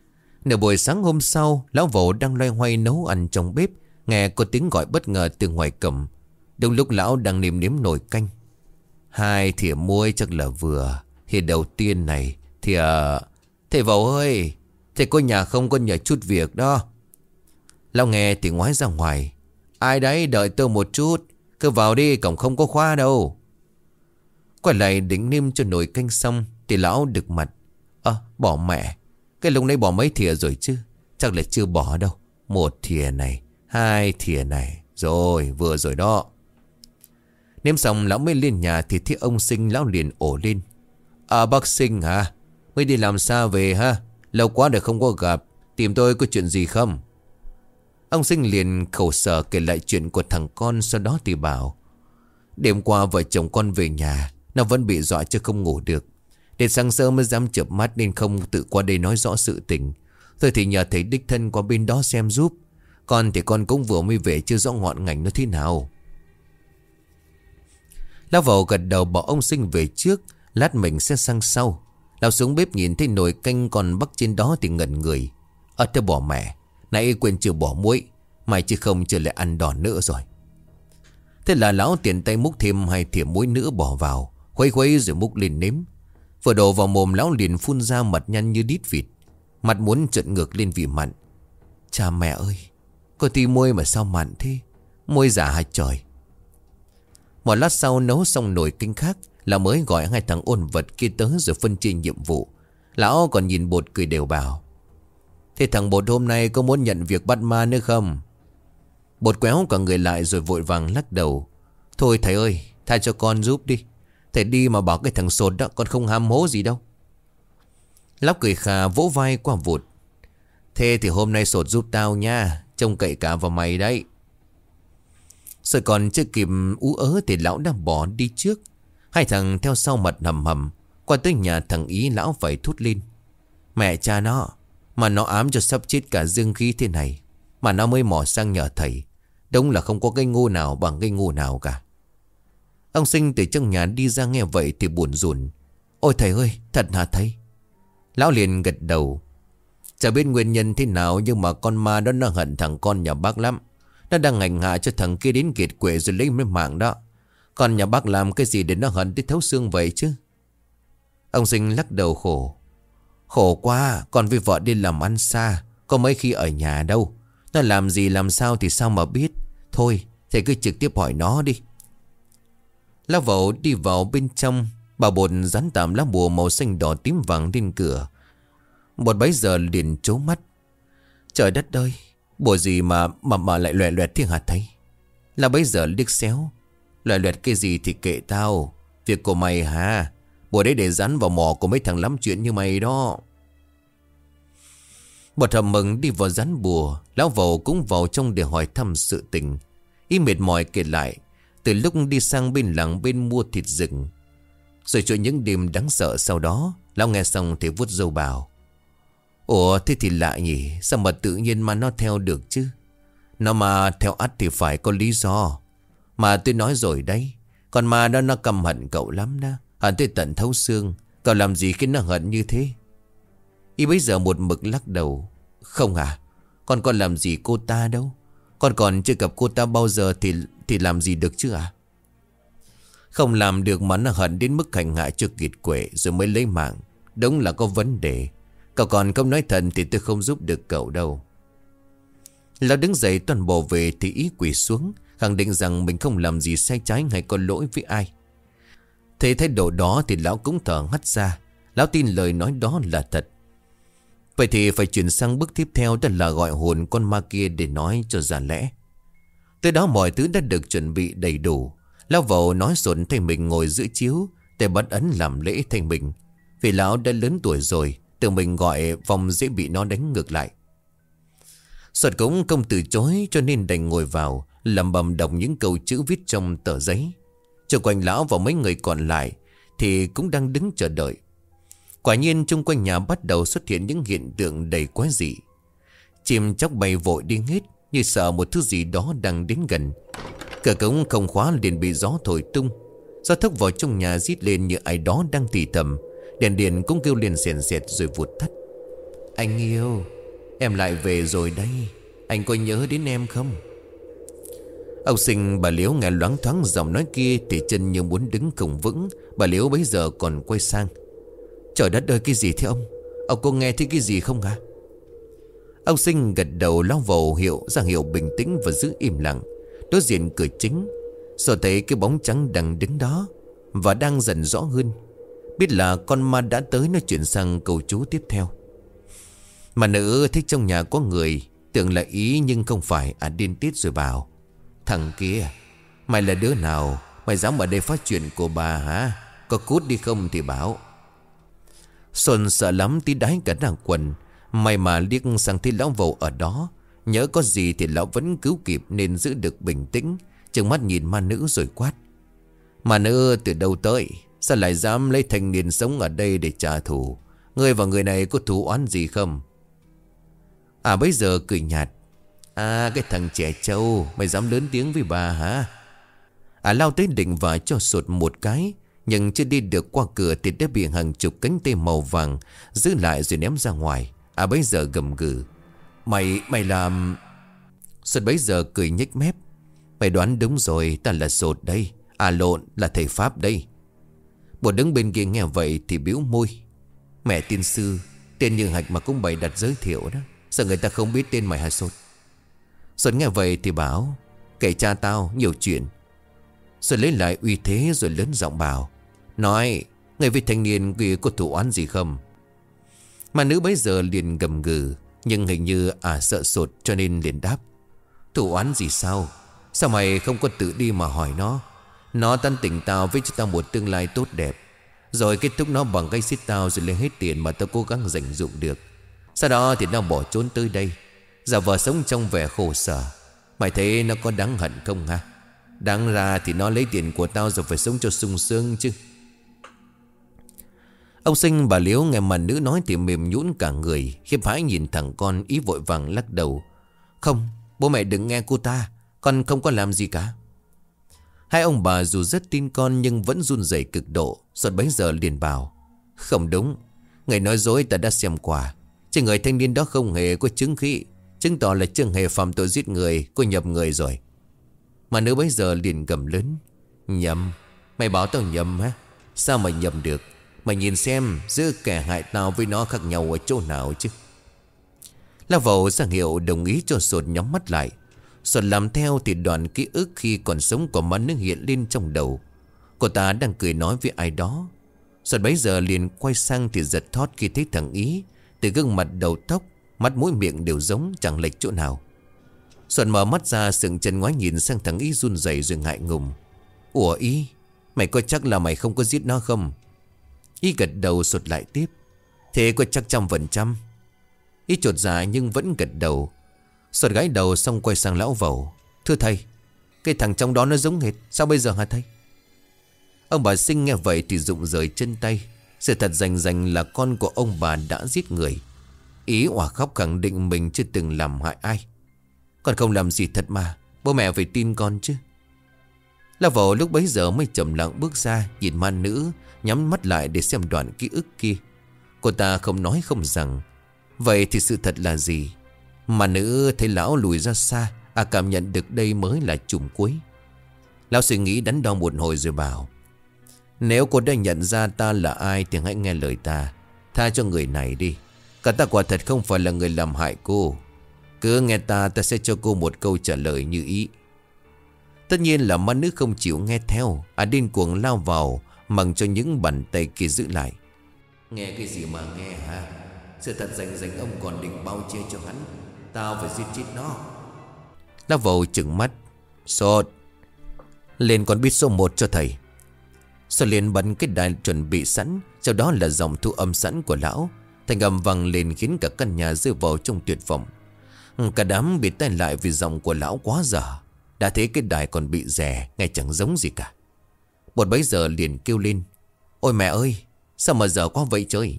Nửa buổi sáng hôm sau, lão Vẩu đang loay hoay nấu ăn trong bếp, nghe có tiếng gọi bất ngờ từ ngoài cổng. Đúng lúc lão đang nếm nếm nồi canh. Hai thìa muối chắc là vừa. Thì đầu tiên này thì à... Thầy Vẩu ơi, thầy có nhà không, có nhờ chút việc đó. Lão nghe thì ngoái ra ngoài. Ai đấy, đợi tôi một chút. Cứ vào đi, cổng không có khóa đâu. Quay lại định nêm cho nồi canh xong thì lão đực mặt. Ơ, bỏ mẹ. Cái lúc nãy bỏ mấy thìa rồi chứ? Chắc là chưa bỏ đâu. Một thìa này, hai thìa này. Rồi, vừa rồi đó. Nêm xong lão mới lên nhà thì thấy ông Sinh. Lão liền ổ lên. À, bác Sinh hả? Mới đi làm xa về ha? Lâu quá để không có gặp. Tìm tôi có chuyện gì không? Ông Sinh liền khổ sở kể lại chuyện của thằng con. Sau đó thì bảo: đêm qua vợ chồng con về nhà, nó vẫn bị dọa chứ không ngủ được. Đến sáng sớm mới dám chợp mắt nên không tự qua đây nói rõ sự tình. Thôi thì nhờ thầy đích thân qua bên đó xem giúp. Con thì con cũng vừa mới về, chưa rõ ngọn ngành nó thế nào. Lão Vẩu gật đầu bảo ông Sinh về trước, lát mình sẽ sang sau. Lão xuống bếp nhìn thấy nồi canh còn bắc trên đó thì ngẩn người. Ơ thế bỏ mẹ, nãy quên chưa bỏ muối, mày chứ không chưa lại ăn đòn nữa rồi. Thế là lão tiện tay múc thêm hai thìa muối nữa bỏ vào, khuấy khuấy rồi múc lên nếm. Vừa đổ vào mồm lão liền phun ra mặt nhăn như đít vịt, mặt muốn trợn ngược lên vì mặn. Cha mẹ ơi, có tí muối mà sao mặn thế? Muối giả hả trời? Một lát sau nấu xong nồi canh khác, là mới gọi hai thằng ôn vật kia tới rồi phân chia nhiệm vụ. Lão còn nhìn Bột cười đều bảo: thế thằng Bột hôm nay có muốn nhận việc bắt ma nữa không? Bột quéo cả người lại rồi vội vàng lắc đầu: thôi thầy ơi, tha cho con giúp đi. Thầy đi mà bảo cái thằng sột đó, con không ham hố gì đâu. Lão cười khà vỗ vai qua Vụt: thế thì hôm nay sột giúp tao nha, trông cậy cả vào mày đấy. Rồi còn chưa kịp ú ớ thì lão đã bỏ đi trước. Hai thằng theo sau mặt hầm hầm. Qua tới nhà thằng Ý lão phải thốt lên: mẹ cha nó, mà nó ám cho sắp chết cả dương khí thế này mà nó mới mò sang nhờ thầy. Đúng là không có cái ngu nào bằng cái ngu nào cả. Ông Sinh từ trong nhà đi ra nghe vậy thì buồn rùn: ôi thầy ơi, thật hả thầy? Lão liền gật đầu: chả biết nguyên nhân thế nào, nhưng mà con ma đó nó hận thằng con nhà bác lắm. Nó đang hành hạ cho thằng kia đến kiệt quệ rồi lấy mấy mạng đó. Con nhà bác làm cái gì để nó hận tới thấu xương vậy chứ? Ông Sinh lắc đầu khổ: khổ quá, con với vợ đi làm ăn xa, có mấy khi ở nhà đâu. Nó làm gì làm sao thì sao mà biết. Thôi thầy cứ trực tiếp hỏi nó đi. Lão Vẩu đi vào bên trong. Bà Bột dán tạm lá bùa màu xanh đỏ tím vàng lên cửa. Bột bấy giờ liền trố mắt: trời đất ơi, bùa gì mà mà mà lại loè loẹt thế hả thầy? Là bấy giờ liếc xéo: loè loẹt cái gì thì kệ tao, việc của mày hả? Bùa đấy để dán vào mỏ của mấy thằng lắm chuyện như mày đó. Bột hầm mừng đi vào dán bùa. Lão Vẩu cũng vào trong để hỏi thăm sự tình. Ý mệt mỏi kể lại từ lúc đi sang bên làng bên mua thịt rừng, rồi cho những đêm đáng sợ sau đó. Lão nghe xong thì vuốt râu bảo: ủa thế thì lạ nhỉ, sao mà tự nhiên mà nó theo được chứ? Nó mà theo ắt thì phải có lý do. Mà tôi nói rồi đấy, con ma đó nó căm hận cậu lắm đó, hận tới tận thấu xương. Cậu làm gì khiến nó hận như thế? Y bây giờ một mực lắc đầu: không à, con còn làm gì cô ta đâu. Con còn chưa gặp cô ta bao giờ thì thì làm gì được chứ à? Không làm được mà nó hận đến mức hành hạ cho kiệt quệ rồi mới lấy mạng. Đúng là có vấn đề. Cậu còn không nói thật thì tôi không giúp được cậu đâu. Lão đứng dậy toàn bộ về thì Ý quỳ xuống, khẳng định rằng mình không làm gì sai trái hay có lỗi với ai. Thế thái độ đó thì lão cũng thở hắt ra. Lão tin lời nói đó là thật. Vậy thì phải chuyển sang bước tiếp theo, đó là gọi hồn con ma kia để nói cho ra lẽ. Tới đó mọi thứ đã được chuẩn bị đầy đủ. Lão Vẩu nói xuẩn thầy mình ngồi giữa chiếu để bắt ấn làm lễ thầy mình. Vì lão đã lớn tuổi rồi, tự mình gọi vòng dễ bị nó đánh ngược lại. Xuân cũng không từ chối cho nên đành ngồi vào, lẩm bẩm đọc những câu chữ viết trong tờ giấy. Xung quanh lão và mấy người còn lại thì cũng đang đứng chờ đợi. Quả nhiên chung quanh nhà bắt đầu xuất hiện những hiện tượng đầy quái dị. Chim chóc bay vội đi hết, như sợ một thứ gì đó đang đến gần. Cửa cổng không khóa liền bị gió thổi tung. Gió thốc vào trong nhà rít lên như ai đó đang thì thầm. Đèn điện cũng kêu lên sèn sẹt rồi vụt tắt. Anh yêu, Em lại về rồi đây. Anh có nhớ đến em không? Ông Sinh bà Liễu nghe loáng thoáng giọng nói kia thì chân như muốn đứng không vững. Bà Liễu bấy giờ còn quay sang. Trời đất ơi, cái gì thế ông? Ông có nghe thấy cái gì không hả? Ông Sinh gật đầu lao vào hiệu ra hiệu bình tĩnh và giữ im lặng. Đối diện cửa chính, rồi thấy cái bóng trắng đang đứng đó và đang dần rõ hơn. Biết là con ma đã tới, nó chuyển sang câu chú tiếp theo. Mà nữ thích trong nhà có người, tưởng là ý nhưng không phải. À điên tiết rồi bảo: Thằng kia, mày là đứa nào? Mày dám ở đây phát chuyện của bà hả? Có cút đi không thì bảo. Xuân sợ lắm tí đái cả nàng quần. May mà liếc sang thấy lão Vầu ở đó, nhớ có gì thì lão vẫn cứu kịp nên giữ được bình tĩnh. Trừng mắt nhìn ma nữ rồi quát: Ma nữ từ đâu tới? Sao lại dám lấy thanh niên sống ở đây để trả thù? Ngươi và người này có thù oán gì không? À bây giờ cười nhạt: À cái thằng trẻ trâu, mày dám lớn tiếng với bà hả? À lao tới định và cho sụt một cái, nhưng chưa đi được qua cửa thì đã bị hàng chục cánh tay màu vàng giữ lại rồi ném ra ngoài. À bây giờ gầm gừ: Mày, mày làm... Xuân bấy giờ cười nhếch mép: Mày đoán đúng rồi, ta là Sột đây. À lộn, là thầy Pháp đây. Bộ đứng bên kia nghe vậy thì bĩu môi: Mẹ tiên sư, tên như hạch mà cũng bày đặt giới thiệu đó. Sao người ta không biết tên mày hả Sột? Xuân nghe vậy thì bảo: Kể cha tao nhiều chuyện. Xuân lấy lại uy thế rồi lớn giọng bảo: Nói, người với thanh niên kia có thủ oán gì không? Mà nữ bấy giờ liền gầm gừ, nhưng hình như à sợ Sột cho nên liền đáp: Thủ oán gì sao? Sao mày không có tự đi mà hỏi nó? Nó tán tỉnh tao với cho tao một tương lai tốt đẹp, rồi kết thúc nó bằng gây xít tao rồi lấy hết tiền mà tao cố gắng dành dụm được. Sau đó thì nó bỏ trốn tới đây, giả vờ sống trong vẻ khổ sở. Mày thấy nó có đáng hận không ha? Đáng ra thì nó lấy tiền của tao rồi phải sống cho sung sướng chứ. Ông Sinh bà Liễu nghe mà nữ nói thì mềm nhũn cả người, khiếp hãi nhìn thằng con, ý vội vàng lắc đầu: Không, bố mẹ đừng nghe cô ta, con không có làm gì cả. Hai ông bà dù rất tin con nhưng vẫn run rẩy cực độ. Rồi bấy giờ liền bảo: Không đúng, người nói dối ta đã xem qua. Chứ người thanh niên đó không hề có chứng khí, chứng tỏ là chưa hề phạm tội giết người, có nhập người rồi. Mà nữ bấy giờ liền gầm lớn: Nhầm? Mày bảo tao nhầm hả? Sao mày nhầm được? Mày nhìn xem giữa kẻ hại tao với nó khác nhau ở chỗ nào chứ? Lão Vầu ra hiệu đồng ý cho Sột nhắm mắt lại. Sột làm theo thì đoạn ký ức khi còn sống của má nước hiện lên trong đầu. Cô ta đang cười nói với ai đó. Sột bấy giờ liền quay sang thì giật thót khi thấy thằng Ý. Từ gương mặt đầu tóc, mắt mũi miệng đều giống, chẳng lệch chỗ nào. Sột mở mắt ra sừng chân ngoái nhìn sang thằng Ý run rẩy rồi ngại ngùng: Ủa Ý, mày có chắc là mày không có giết nó không? Ý gật đầu. Sột lại tiếp: Thế có chắc trăm phần trăm? Ý chột dạ nhưng vẫn gật đầu. Sột gãi đầu xong quay sang lão Vầu: Thưa thầy, cái thằng trong đó nó giống hệt, sao bây giờ hả thầy? Ông bà Sinh nghe vậy thì rụng rời chân tay. Sự thật rành rành là con của ông bà đã giết người. Ý òa khóc khẳng định mình chưa từng làm hại ai. Con không làm gì thật mà, bố mẹ phải tin con chứ. Lão Vầu lúc bấy giờ mới trầm lặng bước ra, nhìn ma nữ, nhắm mắt lại để xem đoạn ký ức kia. Cô ta không nói không rằng. Vậy thì sự thật là gì? Mà nữ thấy lão lùi ra xa, à cảm nhận được đây mới là chùm cuối. Lão suy nghĩ đắn đo một hồi rồi bảo: Nếu cô đã nhận ra ta là ai thì hãy nghe lời ta, tha cho người này đi. Cả ta quả thật không phải là người làm hại cô. Cứ nghe ta, ta sẽ cho cô một câu trả lời như ý. Tất nhiên là ma nữ không chịu nghe theo, à điên cuồng lao vào, mặc cho những bàn tay kia giữ lại. Nghe cái gì mà nghe hả? Sự thật rành rành ông còn định bao che cho hắn. Tao phải giết chết nó. Lão Vầu trừng mắt: Sột, lên còn biết số một cho thầy. Sột liền bắn cái đài chuẩn bị sẵn, sau đó là dòng thu âm sẵn của lão. Thành âm vang lên khiến cả căn nhà rơi vào trong tuyệt vọng. Cả đám bị tai lại vì giọng của lão quá dở. Đã thấy cái đài còn bị rè, nghe chẳng giống gì cả. Bột bấy giờ liền kêu lên: Ôi mẹ ơi, sao mà dở quá vậy trời?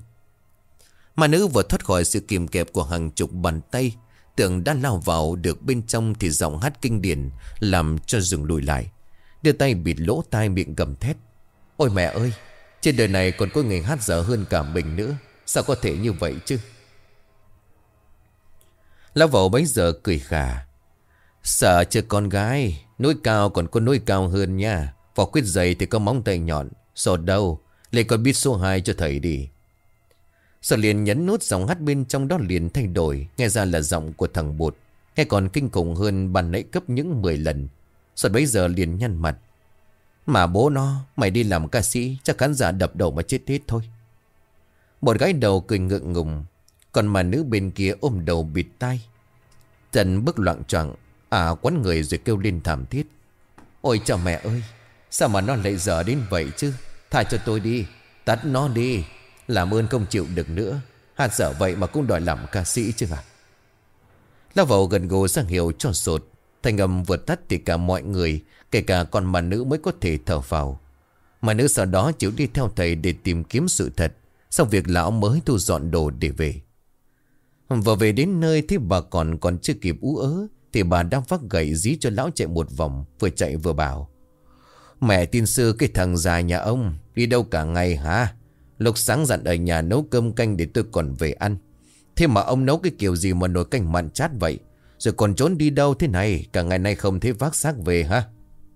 Mà nữ vừa thoát khỏi sự kìm kẹp của hàng chục bàn tay, tưởng đã lao vào được bên trong thì giọng hát kinh điển làm cho dừng lùi lại. Đưa tay bịt lỗ tai miệng gầm thét: Ôi mẹ ơi, trên đời này còn có người hát dở hơn cả mình nữa. Sao có thể như vậy chứ? Lão Vẩu bấy giờ cười khà. Sợ chưa con gái, núi cao còn có núi cao hơn nha. Vỏ quyết dày thì có móng tay nhọn. Sột đâu, lại còn biết số hai cho thầy đi. Sột liền nhấn nút, giọng hát bên trong đó liền thay đổi. Nghe ra là giọng của thằng Bụt. Nghe còn kinh khủng hơn ban nãy gấp những mười lần. Sột bấy giờ liền nhăn mặt. Mà bố nó, mày đi làm ca sĩ, chắc khán giả đập đầu mà chết hết thôi. Một gái đầu cười ngượng ngùng. Còn mà nữ bên kia ôm đầu bịt tai. Trần bước loạng choạng à quấn người rồi kêu lên thảm thiết. Ôi trời mẹ ơi, sao mà nó lại dở đến vậy chứ? Tha cho tôi đi, tắt nó đi. Làm ơn không chịu được nữa. Hát dở vậy mà cũng đòi làm ca sĩ chứ à? Lão Vẩu gần gù sang hiệu cho Sột. Thành âm vừa tắt thì cả mọi người, kể cả con mà nữ mới có thể thở phào. Mà nữ sau đó chịu đi theo thầy để tìm kiếm sự thật. Sau việc lão mới thu dọn đồ để về. Vừa về đến nơi thì bà còn còn chưa kịp ú ớ thì bà đang vác gậy dí cho lão chạy một vòng. Vừa chạy vừa bảo. Mẹ tin sư, cái thằng già nhà ông đi đâu cả ngày hả? Lúc sáng dặn ở nhà nấu cơm canh để tôi còn về ăn. Thế mà ông nấu cái kiểu gì mà nồi canh mặn chát vậy? Rồi còn trốn đi đâu thế này? Cả ngày nay không thấy vác xác về hả?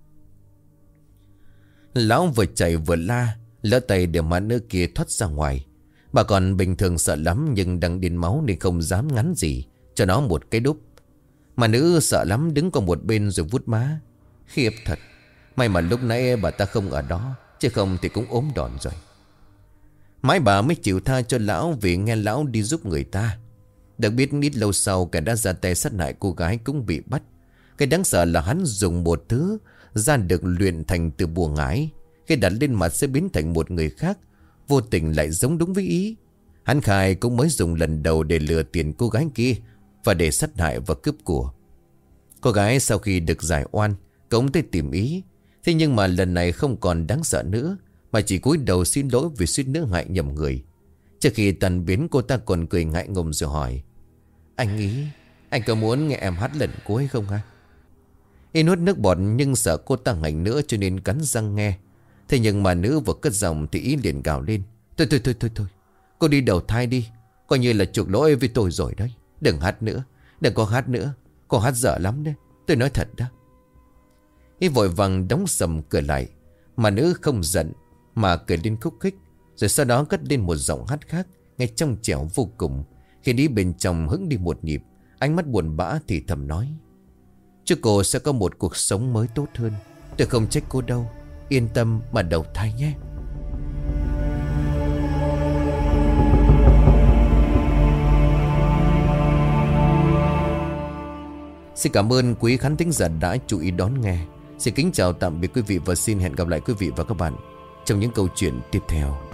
Lão vừa chạy vừa la, lỡ tay để mà nữ kia thoát ra ngoài. Bà còn bình thường sợ lắm nhưng đang điên máu nên không dám ngắn gì cho nó một cái đúp. Mà nữ sợ lắm đứng qua một bên rồi vuốt má. Khiếp thật. May mà lúc nãy bà ta không ở đó, chứ không thì cũng ốm đòn rồi. Mãi bà mới chịu tha cho lão vì nghe lão đi giúp người ta. Được biết ít lâu sau kẻ đã ra tay sát hại cô gái cũng bị bắt. Cái đáng sợ là hắn dùng một thứ da được luyện thành từ bùa ngải. Khi đặt lên mặt sẽ biến thành một người khác, vô tình lại giống đúng với ý. Hắn khai cũng mới dùng lần đầu để lừa tiền cô gái kia và để sát hại và cướp của. Cô gái sau khi được giải oan cũng tới tìm ý. Thế nhưng mà lần này không còn đáng sợ nữa, mà chỉ cúi đầu xin lỗi vì suýt nữa hại nhầm người. Trước khi tàn biến cô ta còn cười ngại ngùng rồi hỏi. Anh nghĩ anh có muốn nghe em hát lần cuối không hả? Y nuốt nước bọt nhưng sợ cô ta ngạnh nữa cho nên cắn răng nghe. Thế nhưng mà nữ vừa cất giọng thì Ý liền gào lên. Thôi thôi thôi thôi thôi, cô đi đầu thai đi. Coi như là chuộc lỗi với tôi rồi đấy. Đừng hát nữa, đừng có hát nữa. Cô hát dở lắm đấy, tôi nói thật đó. Ý vội vàng đóng sầm cửa lại. Mà nữ không giận mà cười lên khúc khích. Rồi sau đó cất lên một giọng hát khác, nghe trong trẻo vô cùng. Khi đi bên trong hững đi một nhịp, ánh mắt buồn bã thì thầm nói. Chúc cô sẽ có một cuộc sống mới tốt hơn. Tôi không trách cô đâu, yên tâm mà đầu thai nhé. Xin cảm ơn quý khán thính giả đã chú ý đón nghe. Xin kính chào tạm biệt quý vị và xin hẹn gặp lại quý vị và các bạn trong những câu chuyện tiếp theo.